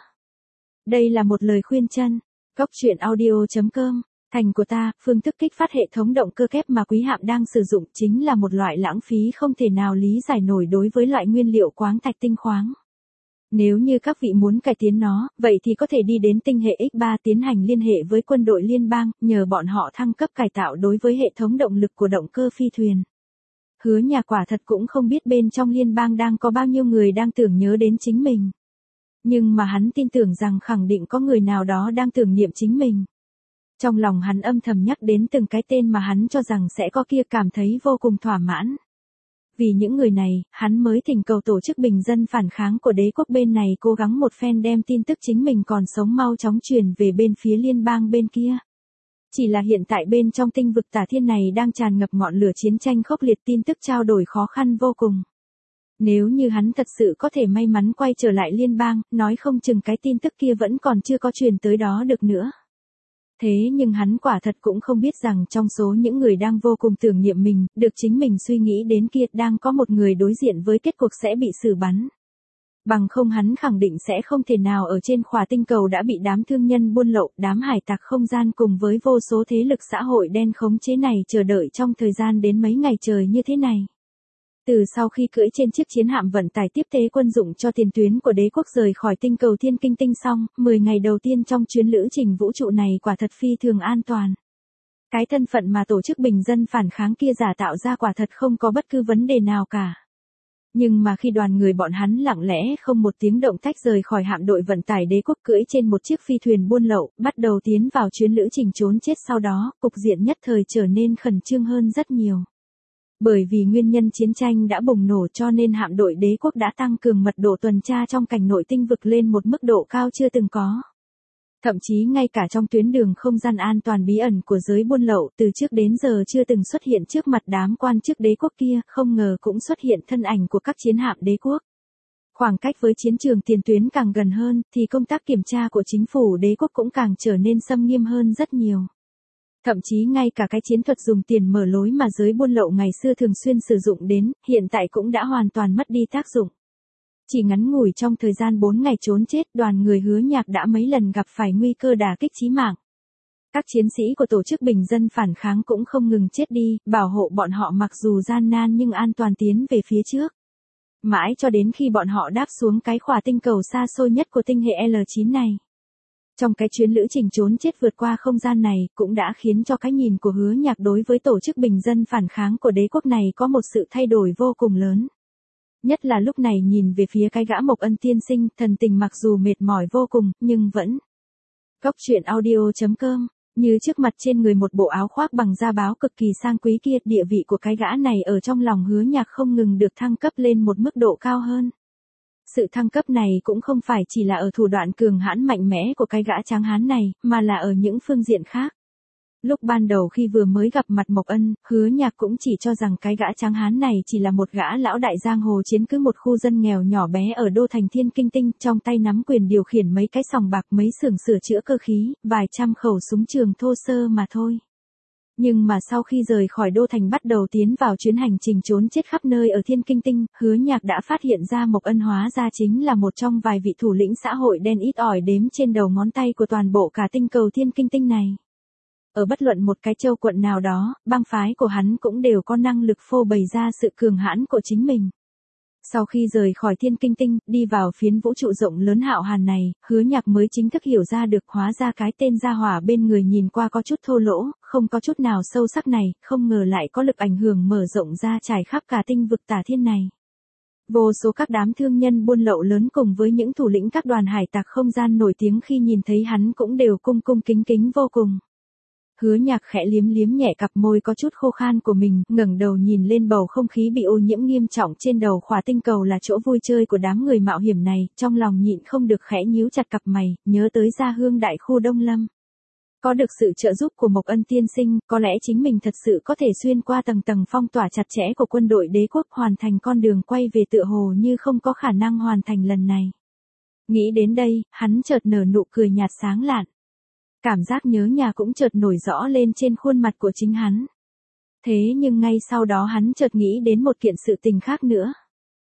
Đây là một lời khuyên chân. Góc truyện audio chấm com, thành của ta, phương thức kích phát hệ thống động cơ kép mà quý hạm đang sử dụng chính là một loại lãng phí không thể nào lý giải nổi đối với loại nguyên liệu khoáng thạch tinh khoáng. Nếu như các vị muốn cải tiến nó, vậy thì có thể đi đến tinh hệ ích ba tiến hành liên hệ với quân đội liên bang, nhờ bọn họ thăng cấp cải tạo đối với hệ thống động lực của động cơ phi thuyền. Hứa nhà quả thật cũng không biết bên trong liên bang đang có bao nhiêu người đang tưởng nhớ đến chính mình. Nhưng mà hắn tin tưởng rằng khẳng định có người nào đó đang tưởng niệm chính mình. Trong lòng hắn âm thầm nhắc đến từng cái tên mà hắn cho rằng sẽ có kia cảm thấy vô cùng thỏa mãn. Vì những người này, hắn mới thỉnh cầu tổ chức bình dân phản kháng của đế quốc bên này cố gắng một phen đem tin tức chính mình còn sống mau chóng truyền về bên phía liên bang bên kia. Chỉ là hiện tại bên trong tinh vực tả thiên này đang tràn ngập ngọn lửa chiến tranh khốc liệt, tin tức trao đổi khó khăn vô cùng. Nếu như hắn thật sự có thể may mắn quay trở lại liên bang, nói không chừng cái tin tức kia vẫn còn chưa có truyền tới đó được nữa. Thế nhưng hắn quả thật cũng không biết rằng trong số những người đang vô cùng tưởng niệm mình, được chính mình suy nghĩ đến kia đang có một người đối diện với kết cục sẽ bị xử bắn. Bằng không hắn khẳng định sẽ không thể nào ở trên khỏa tinh cầu đã bị đám thương nhân buôn lậu, đám hải tặc không gian cùng với vô số thế lực xã hội đen khống chế này chờ đợi trong thời gian đến mấy ngày trời như thế này. Từ sau khi cưỡi trên chiếc chiến hạm vận tải tiếp tế quân dụng cho tiền tuyến của đế quốc rời khỏi tinh cầu Thiên Kinh Tinh xong, mười ngày đầu tiên trong chuyến lữ trình vũ trụ này quả thật phi thường an toàn. Cái thân phận mà tổ chức bình dân phản kháng kia giả tạo ra quả thật không có bất cứ vấn đề nào cả. Nhưng mà khi đoàn người bọn hắn lặng lẽ không một tiếng động tách rời khỏi hạm đội vận tải đế quốc cưỡi trên một chiếc phi thuyền buôn lậu, bắt đầu tiến vào chuyến lữ trình trốn chết sau đó, cục diện nhất thời trở nên khẩn trương hơn rất nhiều. Bởi vì nguyên nhân chiến tranh đã bùng nổ cho nên hạm đội đế quốc đã tăng cường mật độ tuần tra trong cảnh nội tinh vực lên một mức độ cao chưa từng có. Thậm chí ngay cả trong tuyến đường không gian an toàn bí ẩn của giới buôn lậu từ trước đến giờ chưa từng xuất hiện trước mặt đám quan chức đế quốc kia, không ngờ cũng xuất hiện thân ảnh của các chiến hạm đế quốc. Khoảng cách với chiến trường tiền tuyến càng gần hơn, thì công tác kiểm tra của chính phủ đế quốc cũng càng trở nên xâm nghiêm hơn rất nhiều. Thậm chí ngay cả cái chiến thuật dùng tiền mở lối mà giới buôn lậu ngày xưa thường xuyên sử dụng đến, hiện tại cũng đã hoàn toàn mất đi tác dụng. Chỉ ngắn ngủi trong thời gian bốn ngày trốn chết, đoàn người Hứa Nhạc đã mấy lần gặp phải nguy cơ đả kích chí mạng. Các chiến sĩ của tổ chức bình dân phản kháng cũng không ngừng chết đi, bảo hộ bọn họ mặc dù gian nan nhưng an toàn tiến về phía trước. Mãi cho đến khi bọn họ đáp xuống cái khỏa tinh cầu xa xôi nhất của tinh hệ L chín này. Trong cái chuyến lữ trình trốn chết vượt qua không gian này, cũng đã khiến cho cái nhìn của Hứa Nhạc đối với tổ chức bình dân phản kháng của đế quốc này có một sự thay đổi vô cùng lớn. Nhất là lúc này nhìn về phía cái gã Mộc Ân tiên sinh, thần tình mặc dù mệt mỏi vô cùng, nhưng vẫn. Góc truyện audio chấm com, như trước mặt trên người một bộ áo khoác bằng da báo cực kỳ sang quý kia, địa vị của cái gã này ở trong lòng Hứa Nhạc không ngừng được thăng cấp lên một mức độ cao hơn. Sự thăng cấp này cũng không phải chỉ là ở thủ đoạn cường hãn mạnh mẽ của cái gã tráng hán này, mà là ở những phương diện khác. Lúc ban đầu khi vừa mới gặp mặt Mộc Ân, Hứa Nhạc cũng chỉ cho rằng cái gã tráng hán này chỉ là một gã lão đại giang hồ chiến cứ một khu dân nghèo nhỏ bé ở đô thành Thiên Kinh Tinh, trong tay nắm quyền điều khiển mấy cái sòng bạc, mấy xưởng sửa chữa cơ khí, vài trăm khẩu súng trường thô sơ mà thôi. Nhưng mà sau khi rời khỏi đô thành bắt đầu tiến vào chuyến hành trình trốn chết khắp nơi ở Thiên Kinh Tinh, Hứa Nhạc đã phát hiện ra Mộc Ân hóa ra chính là một trong vài vị thủ lĩnh xã hội đen ít ỏi đếm trên đầu ngón tay của toàn bộ cả tinh cầu Thiên Kinh Tinh này. Ở bất luận một cái châu quận nào đó, bang phái của hắn cũng đều có năng lực phô bày ra sự cường hãn của chính mình. Sau khi rời khỏi Thiên Kinh Tinh, đi vào phiến vũ trụ rộng lớn hạo hàn này, Hứa Nhạc mới chính thức hiểu ra được hóa ra cái tên gia hỏa bên người nhìn qua có chút thô lỗ, không có chút nào sâu sắc này, không ngờ lại có lực ảnh hưởng mở rộng ra trải khắp cả tinh vực Tà Thiên này. Vô số các đám thương nhân buôn lậu lớn cùng với những thủ lĩnh các đoàn hải tặc không gian nổi tiếng khi nhìn thấy hắn cũng đều cung cung kính kính vô cùng. Hứa Nhạc khẽ liếm liếm nhẹ cặp môi có chút khô khan của mình, ngẩng đầu nhìn lên bầu không khí bị ô nhiễm nghiêm trọng trên đầu khỏa tinh cầu là chỗ vui chơi của đám người mạo hiểm này, trong lòng nhịn không được khẽ nhíu chặt cặp mày, nhớ tới Gia Hương đại khu Đông Lâm. Có được sự trợ giúp của Mộc Ân tiên sinh, có lẽ chính mình thật sự có thể xuyên qua tầng tầng phong tỏa chặt chẽ của quân đội đế quốc, hoàn thành con đường quay về tựa hồ như không có khả năng hoàn thành lần này. Nghĩ đến đây, hắn chợt nở nụ cười nhạt sáng lạn. Cảm giác nhớ nhà cũng chợt nổi rõ lên trên khuôn mặt của chính hắn. Thế nhưng ngay sau đó hắn chợt nghĩ đến một kiện sự tình khác nữa.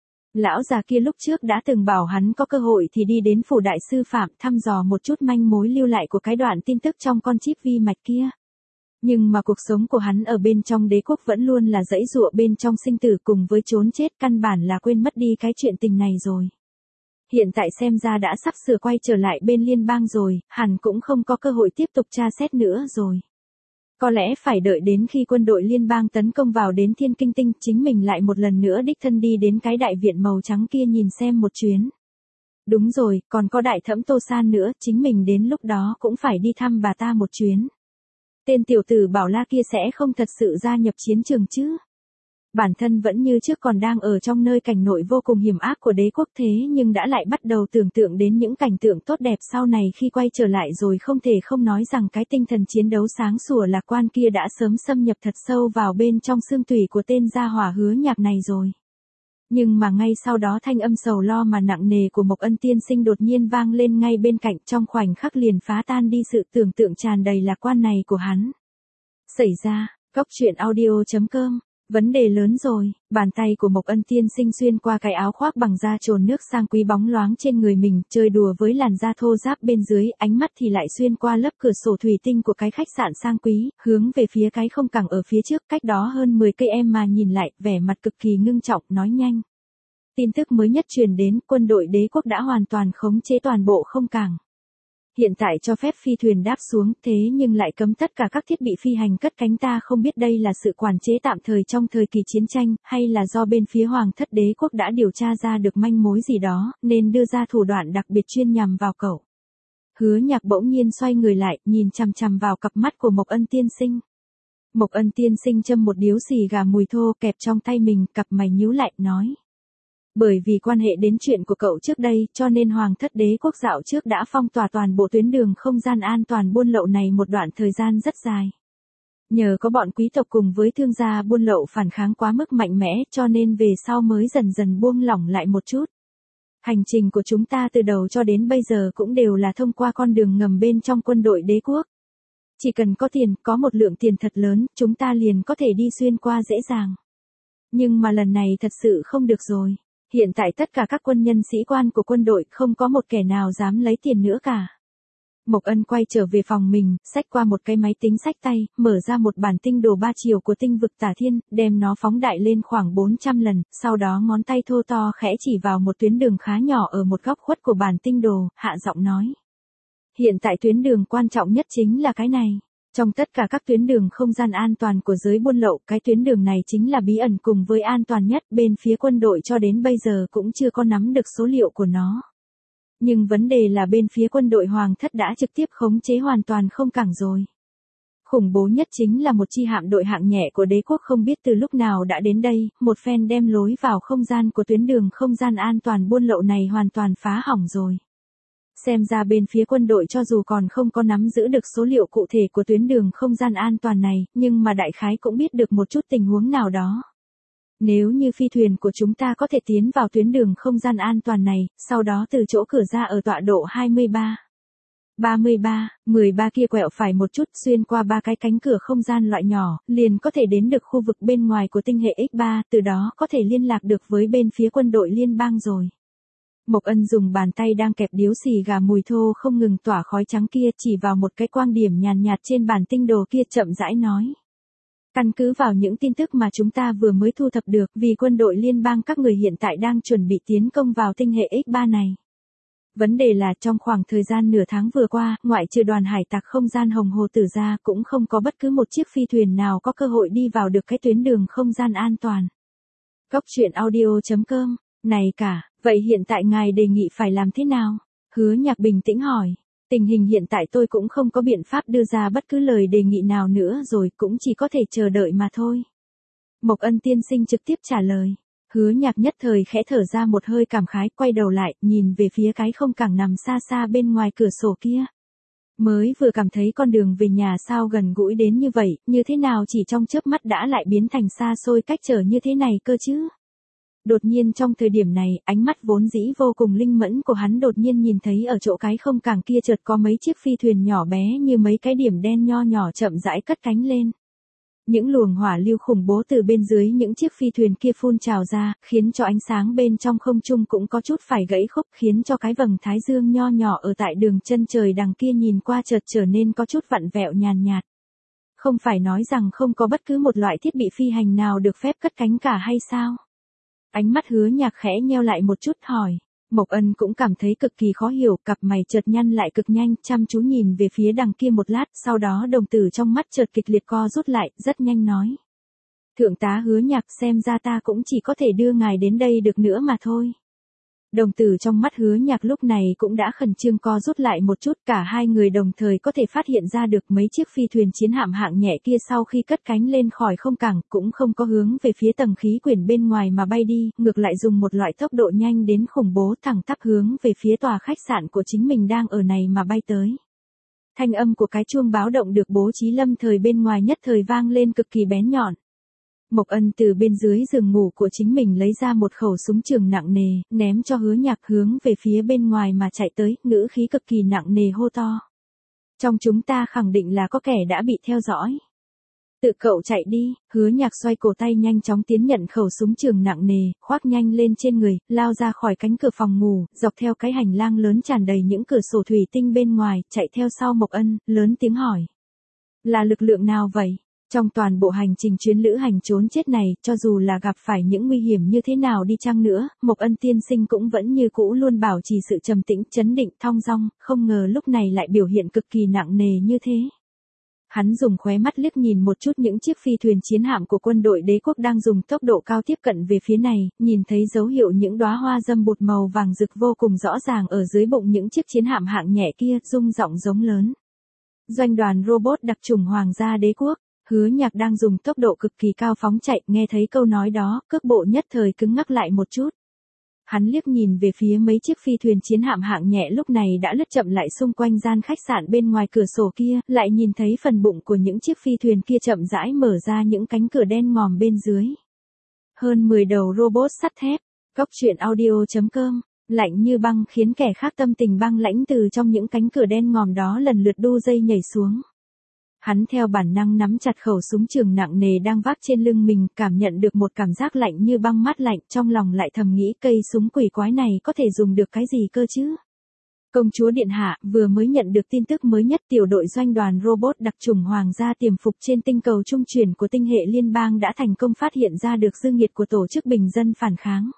Lão già kia lúc trước đã từng bảo hắn có cơ hội thì đi đến phủ đại sư Phạm thăm dò một chút manh mối lưu lại của cái đoạn tin tức trong con chip vi mạch kia. Nhưng mà cuộc sống của hắn ở bên trong đế quốc vẫn luôn là dãy dụa bên trong sinh tử cùng với trốn chết, căn bản là quên mất đi cái chuyện tình này rồi. Hiện tại xem ra đã sắp sửa quay trở lại bên liên bang rồi, hẳn cũng không có cơ hội tiếp tục tra xét nữa rồi. Có lẽ phải đợi đến khi quân đội liên bang tấn công vào đến Thiên Kinh Tinh, chính mình lại một lần nữa đích thân đi đến cái đại viện màu trắng kia nhìn xem một chuyến. Đúng rồi, còn có đại thẩm Tô San nữa, chính mình đến lúc đó cũng phải đi thăm bà ta một chuyến. Tên tiểu tử Bảo La kia sẽ không thật sự gia nhập chiến trường chứ? Bản thân vẫn như trước còn đang ở trong nơi cảnh nội vô cùng hiểm ác của đế quốc, thế nhưng đã lại bắt đầu tưởng tượng đến những cảnh tượng tốt đẹp sau này khi quay trở lại rồi, không thể không nói rằng cái tinh thần chiến đấu sáng sủa lạc quan kia đã sớm xâm nhập thật sâu vào bên trong xương tủy của tên gia hỏa Hứa Nhạc này rồi. Nhưng mà ngay sau đó thanh âm sầu lo mà nặng nề của Mộc Ân tiên sinh đột nhiên vang lên ngay bên cạnh, trong khoảnh khắc liền phá tan đi sự tưởng tượng tràn đầy lạc quan này của hắn. Xảy ra, góc truyện audio chấm com. Vấn đề lớn rồi, bàn tay của Mộc Ân tiên sinh xuyên qua cái áo khoác bằng da trồn nước sang quý bóng loáng trên người mình, chơi đùa với làn da thô ráp bên dưới, ánh mắt thì lại xuyên qua lớp cửa sổ thủy tinh của cái khách sạn sang quý, hướng về phía cái không cảng ở phía trước, cách đó hơn mười cây em mà nhìn lại, vẻ mặt cực kỳ ngưng trọng, nói nhanh. Tin tức mới nhất truyền đến, quân đội đế quốc đã hoàn toàn khống chế toàn bộ không cảng. Hiện tại cho phép phi thuyền đáp xuống, thế nhưng lại cấm tất cả các thiết bị phi hành cất cánh, ta không biết đây là sự quản chế tạm thời trong thời kỳ chiến tranh, hay là do bên phía Hoàng thất đế quốc đã điều tra ra được manh mối gì đó, nên đưa ra thủ đoạn đặc biệt chuyên nhằm vào cậu. Hứa Nhạc bỗng nhiên xoay người lại, nhìn chằm chằm vào cặp mắt của Mộc Ân tiên sinh. Mộc Ân tiên sinh châm một điếu xì gà mùi thô kẹp trong tay mình, cặp mày nhíu lại, nói. Bởi vì quan hệ đến chuyện của cậu trước đây, cho nên Hoàng thất đế quốc dạo trước đã phong tỏa toàn bộ tuyến đường không gian an toàn buôn lậu này một đoạn thời gian rất dài. Nhờ có bọn quý tộc cùng với thương gia buôn lậu phản kháng quá mức mạnh mẽ, cho nên về sau mới dần dần buông lỏng lại một chút. Hành trình của chúng ta từ đầu cho đến bây giờ cũng đều là thông qua con đường ngầm bên trong quân đội đế quốc. Chỉ cần có tiền, có một lượng tiền thật lớn, chúng ta liền có thể đi xuyên qua dễ dàng. Nhưng mà lần này thật sự không được rồi. Hiện tại tất cả các quân nhân sĩ quan của quân đội không có một kẻ nào dám lấy tiền nữa cả. Mộc Ân quay trở về phòng mình, xách qua một cái máy tính xách tay, mở ra một bản tinh đồ ba chiều của tinh vực Tả Thiên, đem nó phóng đại lên khoảng bốn trăm lần, sau đó ngón tay thô to khẽ chỉ vào một tuyến đường khá nhỏ ở một góc khuất của bản tinh đồ, hạ giọng nói. Hiện tại tuyến đường quan trọng nhất chính là cái này. Trong tất cả các tuyến đường không gian an toàn của giới buôn lậu, cái tuyến đường này chính là bí ẩn cùng với an toàn nhất, bên phía quân đội cho đến bây giờ cũng chưa có nắm được số liệu của nó. Nhưng vấn đề là bên phía quân đội Hoàng thất đã trực tiếp khống chế hoàn toàn không cảng rồi. Khủng bố nhất chính là một chi hạm đội hạng nhẹ của đế quốc không biết từ lúc nào đã đến đây, một phen đem lối vào không gian của tuyến đường không gian an toàn buôn lậu này hoàn toàn phá hỏng rồi. Xem ra bên phía quân đội cho dù còn không có nắm giữ được số liệu cụ thể của tuyến đường không gian an toàn này, nhưng mà đại khái cũng biết được một chút tình huống nào đó. Nếu như phi thuyền của chúng ta có thể tiến vào tuyến đường không gian an toàn này, sau đó từ chỗ cửa ra ở tọa độ hai mươi ba, ba mươi ba, mười ba kia quẹo phải một chút xuyên qua ba cái cánh cửa không gian loại nhỏ, liền có thể đến được khu vực bên ngoài của tinh hệ ích ba, từ đó có thể liên lạc được với bên phía quân đội liên bang rồi. Mộc Ân dùng bàn tay đang kẹp điếu xì gà mùi thô không ngừng tỏa khói trắng kia chỉ vào một cái quang điểm nhàn nhạt trên bản tinh đồ kia chậm rãi nói. Căn cứ vào những tin tức mà chúng ta vừa mới thu thập được, vì quân đội liên bang các người hiện tại đang chuẩn bị tiến công vào tinh hệ ích ba này. Vấn đề là trong khoảng thời gian nửa tháng vừa qua, ngoại trừ đoàn hải tặc không gian Hồng Hồ Tử ra cũng không có bất cứ một chiếc phi thuyền nào có cơ hội đi vào được cái tuyến đường không gian an toàn. Góc truyện audio chấm com, này cả, vậy hiện tại ngài đề nghị phải làm thế nào? Hứa Nhạc bình tĩnh hỏi. Tình hình hiện tại tôi cũng không có biện pháp đưa ra bất cứ lời đề nghị nào nữa rồi, cũng chỉ có thể chờ đợi mà thôi. Mộc Ân tiên sinh trực tiếp trả lời. Hứa Nhạc nhất thời khẽ thở ra một hơi cảm khái, quay đầu lại, nhìn về phía cái không cảng nằm xa xa bên ngoài cửa sổ kia. Mới vừa cảm thấy con đường về nhà sao gần gũi đến như vậy, như thế nào chỉ trong chớp mắt đã lại biến thành xa xôi cách trở như thế này cơ chứ? Đột nhiên trong thời điểm này, ánh mắt vốn dĩ vô cùng linh mẫn của hắn đột nhiên nhìn thấy ở chỗ cái không cảng kia chợt có mấy chiếc phi thuyền nhỏ bé như mấy cái điểm đen nho nhỏ chậm rãi cất cánh lên. Những luồng hỏa lưu khủng bố từ bên dưới những chiếc phi thuyền kia phun trào ra, khiến cho ánh sáng bên trong không trung cũng có chút phải gãy khúc, khiến cho cái vầng thái dương nho nhỏ ở tại đường chân trời đằng kia nhìn qua chợt trở nên có chút vặn vẹo nhàn nhạt. Không phải nói rằng không có bất cứ một loại thiết bị phi hành nào được phép cất cánh cả hay sao? Ánh mắt Hứa Nhạc khẽ nheo lại một chút hỏi. Mộc Ân cũng cảm thấy cực kỳ khó hiểu, cặp mày chợt nhăn lại cực nhanh, chăm chú nhìn về phía đằng kia một lát, sau đó đồng tử trong mắt chợt kịch liệt co rút lại, rất nhanh nói. Thượng tá Hứa Nhạc, xem ra ta cũng chỉ có thể đưa ngài đến đây được nữa mà thôi. Đồng tử trong mắt Hứa Nhạc lúc này cũng đã khẩn trương co rút lại một chút, cả hai người đồng thời có thể phát hiện ra được mấy chiếc phi thuyền chiến hạm hạng nhẹ kia sau khi cất cánh lên khỏi không cảng cũng không có hướng về phía tầng khí quyển bên ngoài mà bay đi, ngược lại dùng một loại tốc độ nhanh đến khủng bố thẳng tắp hướng về phía tòa khách sạn của chính mình đang ở này mà bay tới. Thanh âm của cái chuông báo động được bố trí lâm thời bên ngoài nhất thời vang lên cực kỳ bén nhọn. Mộc Ân từ bên dưới giường ngủ của chính mình lấy ra một khẩu súng trường nặng nề, ném cho Hứa Nhạc hướng về phía bên ngoài mà chạy tới, ngữ khí cực kỳ nặng nề hô to. Trong chúng ta khẳng định là có kẻ đã bị theo dõi. Tự cậu chạy đi, Hứa Nhạc xoay cổ tay nhanh chóng tiến nhận khẩu súng trường nặng nề, khoác nhanh lên trên người, lao ra khỏi cánh cửa phòng ngủ, dọc theo cái hành lang lớn tràn đầy những cửa sổ thủy tinh bên ngoài, chạy theo sau Mộc Ân, lớn tiếng hỏi. Là lực lượng nào vậy? Trong toàn bộ hành trình chuyến lữ hành trốn chết này, cho dù là gặp phải những nguy hiểm như thế nào đi chăng nữa, Mộc Ân tiên sinh cũng vẫn như cũ luôn bảo trì sự trầm tĩnh, chấn định, thong dong, không ngờ lúc này lại biểu hiện cực kỳ nặng nề như thế. Hắn dùng khóe mắt liếc nhìn một chút những chiếc phi thuyền chiến hạm của quân đội đế quốc đang dùng tốc độ cao tiếp cận về phía này, nhìn thấy dấu hiệu những đóa hoa dâm bụt màu vàng rực vô cùng rõ ràng ở dưới bụng những chiếc chiến hạm hạng nhẹ kia, rung giọng giống lớn. Doanh đoàn robot đặc chủng Hoàng gia đế quốc. Hứa Nhạc đang dùng tốc độ cực kỳ cao phóng chạy, nghe thấy câu nói đó, cước bộ nhất thời cứng ngắc lại một chút. Hắn liếc nhìn về phía mấy chiếc phi thuyền chiến hạm hạng nhẹ lúc này đã lướt chậm lại xung quanh gian khách sạn bên ngoài cửa sổ kia, lại nhìn thấy phần bụng của những chiếc phi thuyền kia chậm rãi mở ra những cánh cửa đen ngòm bên dưới. Hơn mười đầu robot sắt thép, góc truyện audio chấm com, lạnh như băng khiến kẻ khác tâm tình băng lãnh từ trong những cánh cửa đen ngòm đó lần lượt đu dây nhảy xuống. Hắn theo bản năng nắm chặt khẩu súng trường nặng nề đang vác trên lưng mình, cảm nhận được một cảm giác lạnh như băng mát lạnh, trong lòng lại thầm nghĩ cây súng quỷ quái này có thể dùng được cái gì cơ chứ? Công chúa điện hạ, vừa mới nhận được tin tức mới nhất, tiểu đội doanh đoàn robot đặc chủng hoàng gia tiềm phục trên tinh cầu trung chuyển của tinh hệ liên bang đã thành công phát hiện ra được dư nghiệt của tổ chức bình dân phản kháng.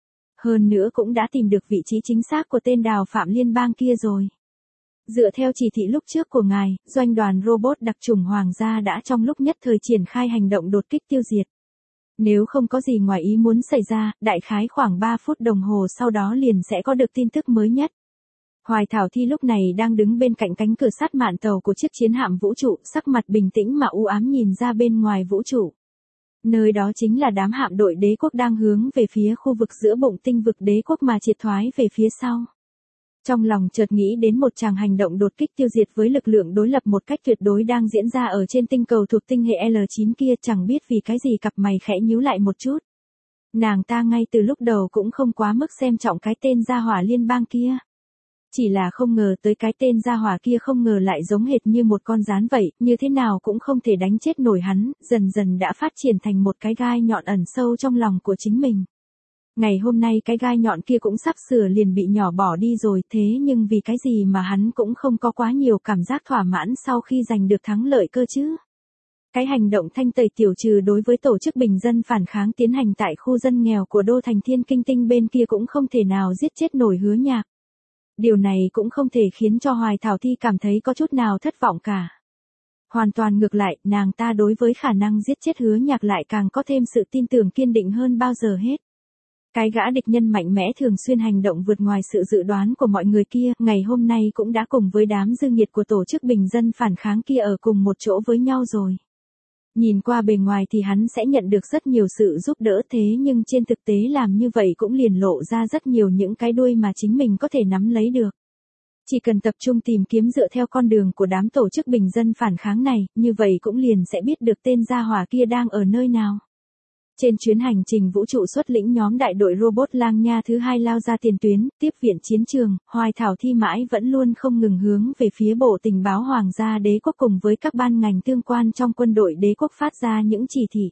Hơn nữa cũng đã tìm được vị trí chính xác của tên đào phạm liên bang kia rồi. Dựa theo chỉ thị lúc trước của ngài, doanh đoàn robot đặc chủng hoàng gia đã trong lúc nhất thời triển khai hành động đột kích tiêu diệt. Nếu không có gì ngoài ý muốn xảy ra, đại khái khoảng ba phút đồng hồ sau đó liền sẽ có được tin tức mới nhất. Hoài Thảo Thi lúc này đang đứng bên cạnh cánh cửa sắt mạn tàu của chiếc chiến hạm vũ trụ, sắc mặt bình tĩnh mà u ám nhìn ra bên ngoài vũ trụ. Nơi đó chính là đám hạm đội đế quốc đang hướng về phía khu vực giữa bụng tinh vực đế quốc mà triệt thoái về phía sau. Trong lòng chợt nghĩ đến một tràng hành động đột kích tiêu diệt với lực lượng đối lập một cách tuyệt đối đang diễn ra ở trên tinh cầu thuộc tinh hệ L chín kia, chẳng biết vì cái gì cặp mày khẽ nhíu lại một chút. Nàng ta ngay từ lúc đầu cũng không quá mức xem trọng cái tên gia hỏa liên bang kia. Chỉ là không ngờ tới cái tên gia hỏa kia không ngờ lại giống hệt như một con gián vậy, như thế nào cũng không thể đánh chết nổi hắn, dần dần đã phát triển thành một cái gai nhọn ẩn sâu trong lòng của chính mình. Ngày hôm nay cái gai nhọn kia cũng sắp sửa liền bị nhỏ bỏ đi rồi, thế nhưng vì cái gì mà hắn cũng không có quá nhiều cảm giác thỏa mãn sau khi giành được thắng lợi cơ chứ? Cái hành động thanh tẩy tiểu trừ đối với tổ chức bình dân phản kháng tiến hành tại khu dân nghèo của đô thành Thiên Kinh Tinh bên kia cũng không thể nào giết chết nổi Hứa Nhạc. Điều này cũng không thể khiến cho Hoài Thảo Thi cảm thấy có chút nào thất vọng cả. Hoàn toàn ngược lại, nàng ta đối với khả năng giết chết Hứa Nhạc lại càng có thêm sự tin tưởng kiên định hơn bao giờ hết. Cái gã địch nhân mạnh mẽ thường xuyên hành động vượt ngoài sự dự đoán của mọi người kia, ngày hôm nay cũng đã cùng với đám dư nghiệt của tổ chức bình dân phản kháng kia ở cùng một chỗ với nhau rồi. Nhìn qua bề ngoài thì hắn sẽ nhận được rất nhiều sự giúp đỡ, thế nhưng trên thực tế làm như vậy cũng liền lộ ra rất nhiều những cái đuôi mà chính mình có thể nắm lấy được. Chỉ cần tập trung tìm kiếm dựa theo con đường của đám tổ chức bình dân phản kháng này, như vậy cũng liền sẽ biết được tên gia hỏa kia đang ở nơi nào. Trên chuyến hành trình vũ trụ xuất lĩnh nhóm đại đội robot lang nha thứ hai lao ra tiền tuyến, tiếp viện chiến trường, Hoài Thảo Thi mãi vẫn luôn không ngừng hướng về phía Bộ Tình báo Hoàng gia đế quốc cùng với các ban ngành tương quan trong quân đội đế quốc phát ra những chỉ thị.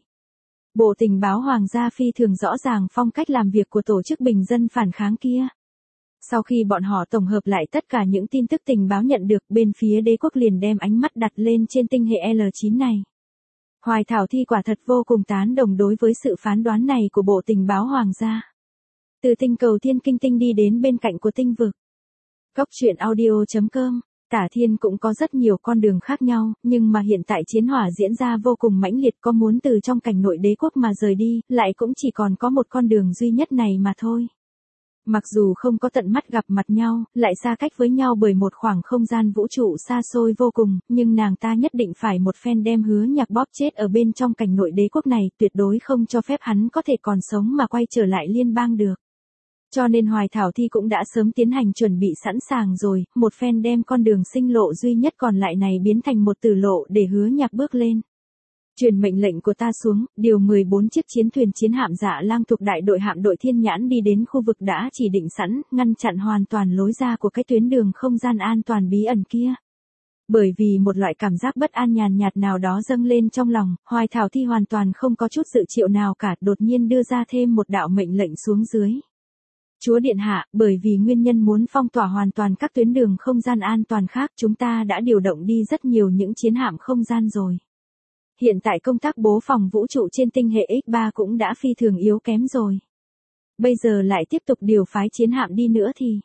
Bộ Tình báo Hoàng gia phi thường rõ ràng phong cách làm việc của tổ chức bình dân phản kháng kia. Sau khi bọn họ tổng hợp lại tất cả những tin tức tình báo nhận được, bên phía đế quốc liền đem ánh mắt đặt lên trên tinh hệ L chín này. Hoài Thảo Thi quả thật vô cùng tán đồng đối với sự phán đoán này của Bộ Tình báo Hoàng gia. Từ tinh cầu Thiên Kinh Tinh đi đến bên cạnh của tinh vực. Cốc truyện audio chấm com. Tả Thiên cũng có rất nhiều con đường khác nhau, nhưng mà hiện tại chiến hỏa diễn ra vô cùng mãnh liệt, có muốn từ trong cảnh nội đế quốc mà rời đi, lại cũng chỉ còn có một con đường duy nhất này mà thôi. Mặc dù không có tận mắt gặp mặt nhau, lại xa cách với nhau bởi một khoảng không gian vũ trụ xa xôi vô cùng, nhưng nàng ta nhất định phải một phen đem Hứa Nhạc bóp chết ở bên trong cảnh nội đế quốc này, tuyệt đối không cho phép hắn có thể còn sống mà quay trở lại liên bang được. Cho nên Hoài Thảo Thi cũng đã sớm tiến hành chuẩn bị sẵn sàng rồi, một phen đem con đường sinh lộ duy nhất còn lại này biến thành một tử lộ để Hứa Nhạc bước lên. Truyền mệnh lệnh của ta xuống, điều mười bốn chiếc chiến thuyền chiến hạm Dạ Lang thuộc đại đội hạm đội Thiên Nhãn đi đến khu vực đã chỉ định sẵn, ngăn chặn hoàn toàn lối ra của cái tuyến đường không gian an toàn bí ẩn kia. Bởi vì một loại cảm giác bất an nhàn nhạt nào đó dâng lên trong lòng, Hoài Thảo Thi hoàn toàn không có chút dự triệu nào cả, đột nhiên đưa ra thêm một đạo mệnh lệnh xuống dưới. Chúa Điện Hạ, bởi vì nguyên nhân muốn phong tỏa hoàn toàn các tuyến đường không gian an toàn khác, chúng ta đã điều động đi rất nhiều những chiến hạm không gian rồi. Hiện tại công tác bố phòng vũ trụ trên tinh hệ X ba cũng đã phi thường yếu kém rồi. Bây giờ lại tiếp tục điều phái chiến hạm đi nữa thì...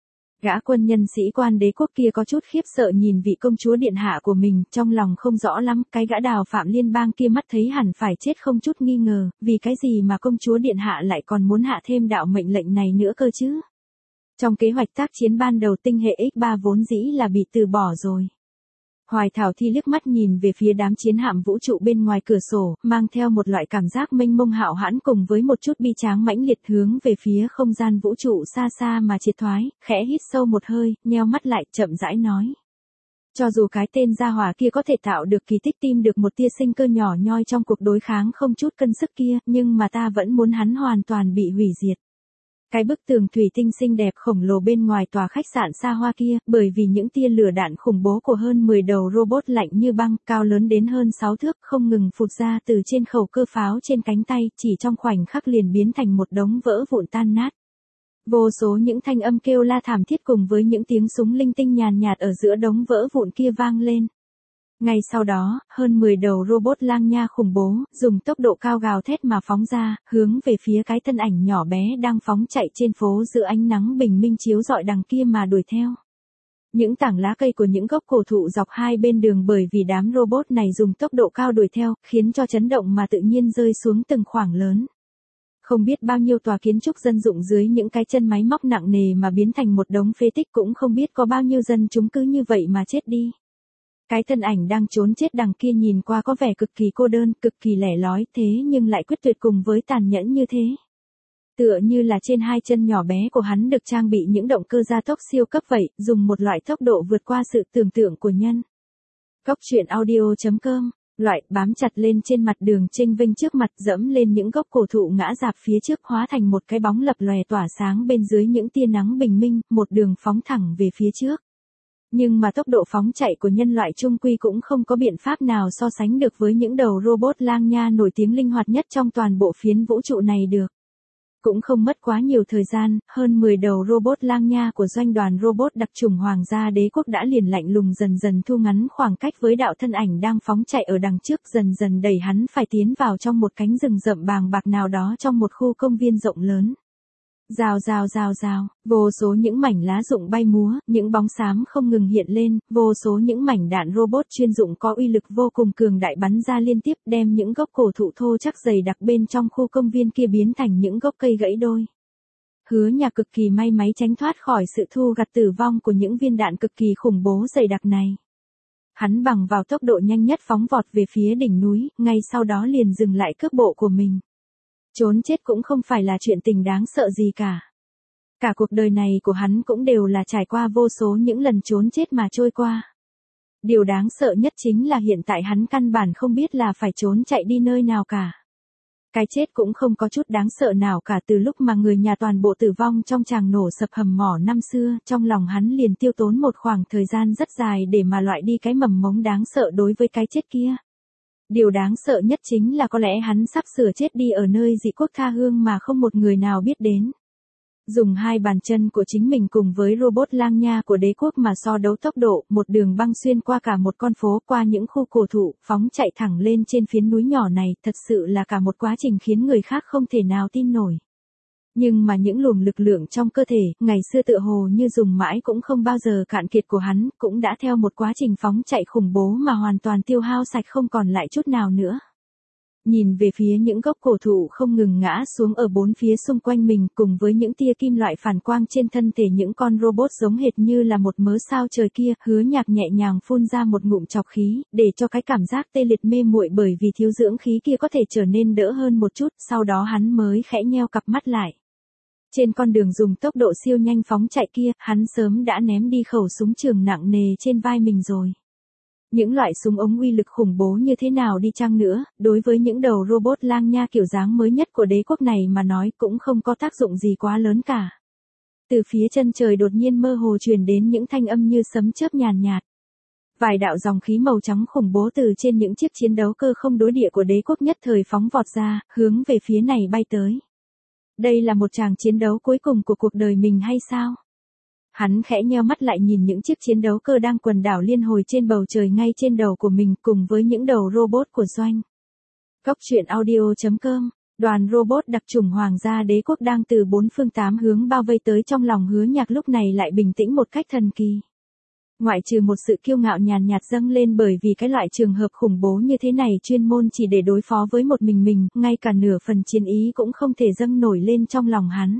Gã quân nhân sĩ quan đế quốc kia có chút khiếp sợ nhìn vị công chúa điện hạ của mình, trong lòng không rõ lắm, cái gã đào phạm liên bang kia mắt thấy hẳn phải chết không chút nghi ngờ, vì cái gì mà công chúa điện hạ lại còn muốn hạ thêm đạo mệnh lệnh này nữa cơ chứ? Trong kế hoạch tác chiến ban đầu tinh hệ X ba vốn dĩ là bị từ bỏ rồi. Hoài Thảo Thi liếc mắt nhìn về phía đám chiến hạm vũ trụ bên ngoài cửa sổ, mang theo một loại cảm giác mênh mông hạo hãn cùng với một chút bi tráng mãnh liệt hướng về phía không gian vũ trụ xa xa mà triệt thoái, khẽ hít sâu một hơi, nheo mắt lại, chậm rãi nói. Cho dù cái tên gia hỏa kia có thể tạo được kỳ tích tìm được một tia sinh cơ nhỏ nhoi trong cuộc đối kháng không chút cân sức kia, nhưng mà ta vẫn muốn hắn hoàn toàn bị hủy diệt. Cái bức tường thủy tinh xinh đẹp khổng lồ bên ngoài tòa khách sạn xa hoa kia, bởi vì những tia lửa đạn khủng bố của hơn mười đầu robot lạnh như băng, cao lớn đến hơn sáu thước, không ngừng phụt ra từ trên khẩu cơ pháo trên cánh tay, chỉ trong khoảnh khắc liền biến thành một đống vỡ vụn tan nát. Vô số những thanh âm kêu la thảm thiết cùng với những tiếng súng linh tinh nhàn nhạt ở giữa đống vỡ vụn kia vang lên. Ngay sau đó, hơn mười đầu robot lang nha khủng bố, dùng tốc độ cao gào thét mà phóng ra, hướng về phía cái thân ảnh nhỏ bé đang phóng chạy trên phố giữa ánh nắng bình minh chiếu rọi đằng kia mà đuổi theo. Những tảng lá cây của những gốc cổ thụ dọc hai bên đường bởi vì đám robot này dùng tốc độ cao đuổi theo, khiến cho chấn động mà tự nhiên rơi xuống từng khoảng lớn. Không biết bao nhiêu tòa kiến trúc dân dụng dưới những cái chân máy móc nặng nề mà biến thành một đống phế tích, cũng không biết có bao nhiêu dân chúng cứ như vậy mà chết đi. Cái thân ảnh đang trốn chết đằng kia nhìn qua có vẻ cực kỳ cô đơn, cực kỳ lẻ loi, thế nhưng lại quyết tuyệt cùng với tàn nhẫn như thế. Tựa như là trên hai chân nhỏ bé của hắn được trang bị những động cơ gia tốc siêu cấp vậy, dùng một loại tốc độ vượt qua sự tưởng tượng của nhân. Góc truyện audio chấm com. Loại bám chặt lên trên mặt đường chênh vênh trước mặt, dẫm lên những gốc cổ thụ ngã rạp phía trước, hóa thành một cái bóng lập lòe tỏa sáng bên dưới những tia nắng bình minh, một đường phóng thẳng về phía trước. Nhưng mà tốc độ phóng chạy của nhân loại trung quy cũng không có biện pháp nào so sánh được với những đầu robot lang nha nổi tiếng linh hoạt nhất trong toàn bộ phiến vũ trụ này được. Cũng không mất quá nhiều thời gian, hơn mười đầu robot lang nha của doanh đoàn robot đặc chủng Hoàng gia Đế quốc đã liền lạnh lùng dần dần thu ngắn khoảng cách với đạo thân ảnh đang phóng chạy ở đằng trước, dần dần đẩy hắn phải tiến vào trong một cánh rừng rậm bàng bạc nào đó trong một khu công viên rộng lớn. Rào rào rào rào, vô số những mảnh lá rụng bay múa, những bóng xám không ngừng hiện lên, vô số những mảnh đạn robot chuyên dụng có uy lực vô cùng cường đại bắn ra liên tiếp, đem những gốc cổ thụ thô chắc dày đặc bên trong khu công viên kia biến thành những gốc cây gãy đôi. Hứa Nhạc cực kỳ may mắn tránh thoát khỏi sự thu gặt tử vong của những viên đạn cực kỳ khủng bố dày đặc này. Hắn bằng vào tốc độ nhanh nhất phóng vọt về phía đỉnh núi, ngay sau đó liền dừng lại cước bộ của mình. Trốn chết cũng không phải là chuyện tình đáng sợ gì cả. Cả cuộc đời này của hắn cũng đều là trải qua vô số những lần trốn chết mà trôi qua. Điều đáng sợ nhất chính là hiện tại hắn căn bản không biết là phải trốn chạy đi nơi nào cả. Cái chết cũng không có chút đáng sợ nào cả. Từ lúc mà người nhà toàn bộ tử vong trong tràng nổ sập hầm mỏ năm xưa, trong lòng hắn liền tiêu tốn một khoảng thời gian rất dài để mà loại đi cái mầm mống đáng sợ đối với cái chết kia. Điều đáng sợ nhất chính là có lẽ hắn sắp sửa chết đi ở nơi dị quốc tha hương mà không một người nào biết đến. Dùng hai bàn chân của chính mình cùng với robot lang nha của đế quốc mà so đấu tốc độ, một đường băng xuyên qua cả một con phố, qua những khu cổ thụ, phóng chạy thẳng lên trên phiến núi nhỏ này, thật sự là cả một quá trình khiến người khác không thể nào tin nổi. Nhưng mà những luồng lực lượng trong cơ thể, ngày xưa tựa hồ như dùng mãi cũng không bao giờ cạn kiệt của hắn, cũng đã theo một quá trình phóng chạy khủng bố mà hoàn toàn tiêu hao sạch không còn lại chút nào nữa. Nhìn về phía những gốc cổ thụ không ngừng ngã xuống ở bốn phía xung quanh mình, cùng với những tia kim loại phản quang trên thân thể những con robot giống hệt như là một mớ sao trời kia, Hứa Nhạc nhẹ nhàng phun ra một ngụm trọc khí, để cho cái cảm giác tê liệt mê muội bởi vì thiếu dưỡng khí kia có thể trở nên đỡ hơn một chút, sau đó hắn mới khẽ nheo cặp mắt lại. Trên con đường dùng tốc độ siêu nhanh phóng chạy kia, hắn sớm đã ném đi khẩu súng trường nặng nề trên vai mình rồi. Những loại súng ống uy lực khủng bố như thế nào đi chăng nữa, đối với những đầu robot lang nha kiểu dáng mới nhất của đế quốc này mà nói cũng không có tác dụng gì quá lớn cả. Từ phía chân trời đột nhiên mơ hồ truyền đến những thanh âm như sấm chớp nhàn nhạt. Vài đạo dòng khí màu trắng khủng bố từ trên những chiếc chiến đấu cơ không đối địa của đế quốc nhất thời phóng vọt ra, hướng về phía này bay tới. Đây là một tràng chiến đấu cuối cùng của cuộc đời mình hay sao? Hắn khẽ nheo mắt lại nhìn những chiếc chiến đấu cơ đang quần đảo liên hồi trên bầu trời ngay trên đầu của mình cùng với những đầu robot của doanh. Góc truyện audio chấm com. Đoàn robot đặc chủng Hoàng gia Đế quốc đang từ bốn phương tám hướng bao vây tới, trong lòng Hứa Nhạc lúc này lại bình tĩnh một cách thần kỳ. Ngoại trừ một sự kiêu ngạo nhàn nhạt dâng lên bởi vì cái loại trường hợp khủng bố như thế này chuyên môn chỉ để đối phó với một mình mình, ngay cả nửa phần chiến ý cũng không thể dâng nổi lên trong lòng hắn.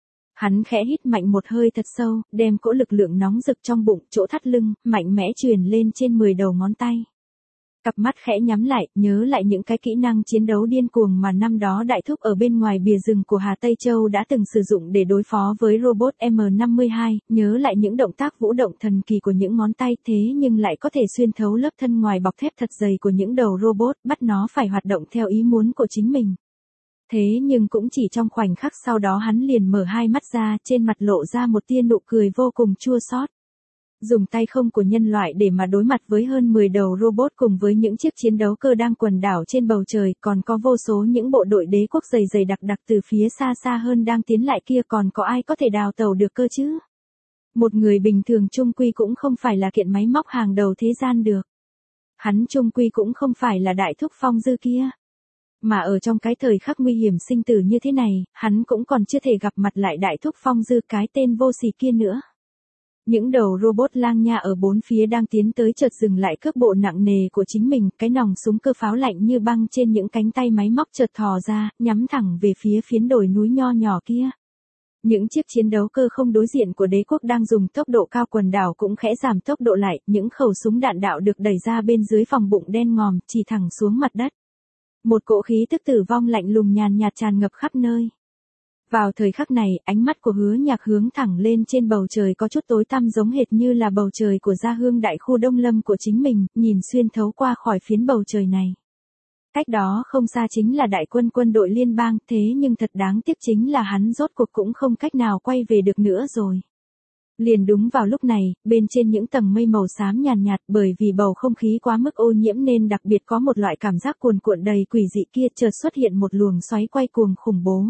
Hắn khẽ hít mạnh một hơi thật sâu, đem cỗ lực lượng nóng rực trong bụng, chỗ thắt lưng, mạnh mẽ truyền lên trên mười đầu ngón tay. Cặp mắt khẽ nhắm lại, nhớ lại những cái kỹ năng chiến đấu điên cuồng mà năm đó đại thúc ở bên ngoài bìa rừng của Hà Tây Châu đã từng sử dụng để đối phó với robot M năm mươi hai, nhớ lại những động tác vũ động thần kỳ của những ngón tay, thế nhưng lại có thể xuyên thấu lớp thân ngoài bọc thép thật dày của những đầu robot, bắt nó phải hoạt động theo ý muốn của chính mình. Thế nhưng cũng chỉ trong khoảnh khắc sau đó hắn liền mở hai mắt ra, trên mặt lộ ra một tia nụ cười vô cùng chua xót. Dùng tay không của nhân loại để mà đối mặt với hơn mười đầu robot cùng với những chiếc chiến đấu cơ đang quần đảo trên bầu trời, còn có vô số những bộ đội đế quốc dày dày đặc đặc từ phía xa xa hơn đang tiến lại kia, còn có ai có thể đào tẩu được cơ chứ? Một người bình thường chung quy cũng không phải là kiện máy móc hàng đầu thế gian được. Hắn chung quy cũng không phải là đại thúc Phong Dư kia. Mà ở trong cái thời khắc nguy hiểm sinh tử như thế này, hắn cũng còn chưa thể gặp mặt lại đại thúc Phong Dư cái tên vô sỉ kia nữa. Những đầu robot lang nha ở bốn phía đang tiến tới chợt dừng lại cước bộ nặng nề của chính mình, cái nòng súng cơ pháo lạnh như băng trên những cánh tay máy móc chợt thò ra, nhắm thẳng về phía phiến đồi núi nho nhỏ kia. Những chiếc chiến đấu cơ không đối diện của đế quốc đang dùng tốc độ cao quần đảo cũng khẽ giảm tốc độ lại, những khẩu súng đạn đạo được đẩy ra bên dưới phòng bụng đen ngòm, chỉ thẳng xuống mặt đất. Một cỗ khí tức tử vong lạnh lùng nhàn nhạt tràn ngập khắp nơi. Vào thời khắc này, ánh mắt của Hứa Nhạc hướng thẳng lên trên bầu trời có chút tối tăm giống hệt như là bầu trời của gia hương đại khu Đông Lâm của chính mình, nhìn xuyên thấu qua khỏi phiến bầu trời này. Cách đó không xa chính là đại quân quân đội liên bang, thế nhưng thật đáng tiếc chính là hắn rốt cuộc cũng không cách nào quay về được nữa rồi. Liền đúng vào lúc này, bên trên những tầng mây màu xám nhàn nhạt, bởi vì bầu không khí quá mức ô nhiễm nên đặc biệt có một loại cảm giác cuồn cuộn đầy quỷ dị kia, chợt xuất hiện một luồng xoáy quay cuồng khủng bố.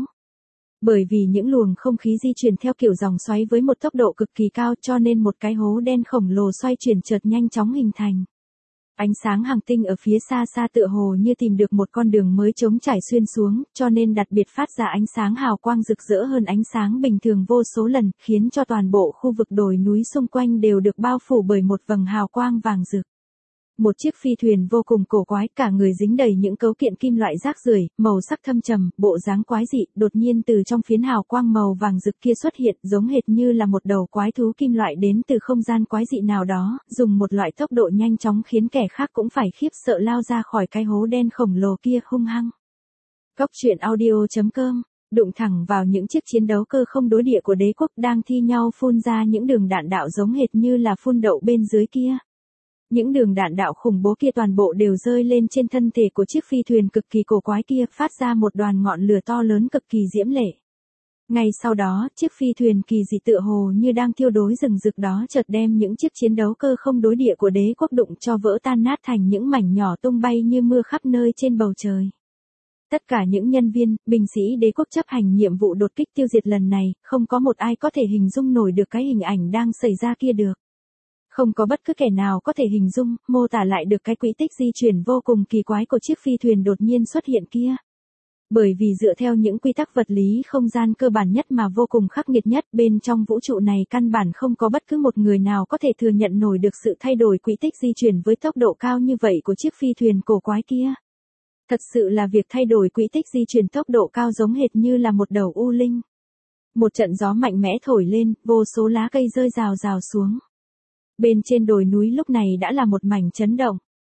Bởi vì những luồng không khí di chuyển theo kiểu dòng xoáy với một tốc độ cực kỳ cao cho nên một cái hố đen khổng lồ xoay chuyển chợt nhanh chóng hình thành. Ánh sáng hành tinh ở phía xa xa tựa hồ như tìm được một con đường mới trống trải xuyên xuống, cho nên đặc biệt phát ra ánh sáng hào quang rực rỡ hơn ánh sáng bình thường vô số lần, khiến cho toàn bộ khu vực đồi núi xung quanh đều được bao phủ bởi một vầng hào quang vàng rực. Một chiếc phi thuyền vô cùng cổ quái, cả người dính đầy những cấu kiện kim loại rác rưởi, màu sắc thâm trầm, bộ dáng quái dị, đột nhiên từ trong phiến hào quang màu vàng rực kia xuất hiện, giống hệt như là một đầu quái thú kim loại đến từ không gian quái dị nào đó, dùng một loại tốc độ nhanh chóng khiến kẻ khác cũng phải khiếp sợ lao ra khỏi cái hố đen khổng lồ kia hung hăng. Cốc truyện audio chấm com đụng thẳng vào những chiếc chiến đấu cơ không đối địa của đế quốc đang thi nhau phun ra những đường đạn đạo giống hệt như là phun đậu bên dưới kia. Những đường đạn đạo khủng bố kia toàn bộ đều rơi lên trên thân thể của chiếc phi thuyền cực kỳ cổ quái kia, phát ra một đoàn ngọn lửa to lớn cực kỳ diễm lệ. Ngay sau đó, chiếc phi thuyền kỳ dị tựa hồ như đang thiêu đốt rừng rực đó chợt đem những chiếc chiến đấu cơ không đối địa của đế quốc đụng cho vỡ tan nát thành những mảnh nhỏ tung bay như mưa khắp nơi trên bầu trời. Tất cả những nhân viên, binh sĩ đế quốc chấp hành nhiệm vụ đột kích tiêu diệt lần này, không có một ai có thể hình dung nổi được cái hình ảnh đang xảy ra kia được. Không có bất cứ kẻ nào có thể hình dung, mô tả lại được cái quỹ tích di chuyển vô cùng kỳ quái của chiếc phi thuyền đột nhiên xuất hiện kia. Bởi vì dựa theo những quy tắc vật lý không gian cơ bản nhất mà vô cùng khắc nghiệt nhất, bên trong vũ trụ này căn bản không có bất cứ một người nào có thể thừa nhận nổi được sự thay đổi quỹ tích di chuyển với tốc độ cao như vậy của chiếc phi thuyền cổ quái kia. Thật sự là việc thay đổi quỹ tích di chuyển tốc độ cao giống hệt như là một đầu u linh. Một trận gió mạnh mẽ thổi lên, vô số lá cây rơi rào rào xuống. Bên trên đồi núi lúc này đã là một mảnh chấn động.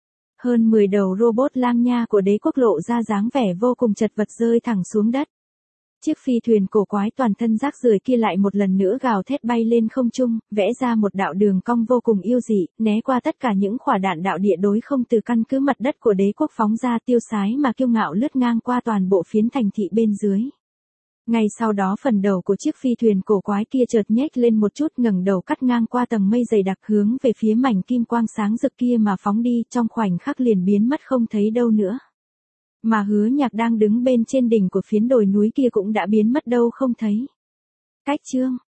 Hơn mười đầu robot lang nha của đế quốc lộ ra dáng vẻ vô cùng chật vật rơi thẳng xuống đất. Chiếc phi thuyền cổ quái toàn thân rác rưởi kia lại một lần nữa gào thét bay lên không trung, vẽ ra một đạo đường cong vô cùng yêu dị, né qua tất cả những quả đạn đạo địa đối không từ căn cứ mặt đất của đế quốc phóng ra tiêu sái mà kiêu ngạo lướt ngang qua toàn bộ phiến thành thị bên dưới. Ngay sau đó phần đầu của chiếc phi thuyền cổ quái kia chợt nhếch lên một chút, ngẩng đầu cắt ngang qua tầng mây dày đặc hướng về phía mảnh kim quang sáng rực kia mà phóng đi, trong khoảnh khắc liền biến mất không thấy đâu nữa. Mà Hứa Nhạc đang đứng bên trên đỉnh của phiến đồi núi kia cũng đã biến mất đâu không thấy. Cách chương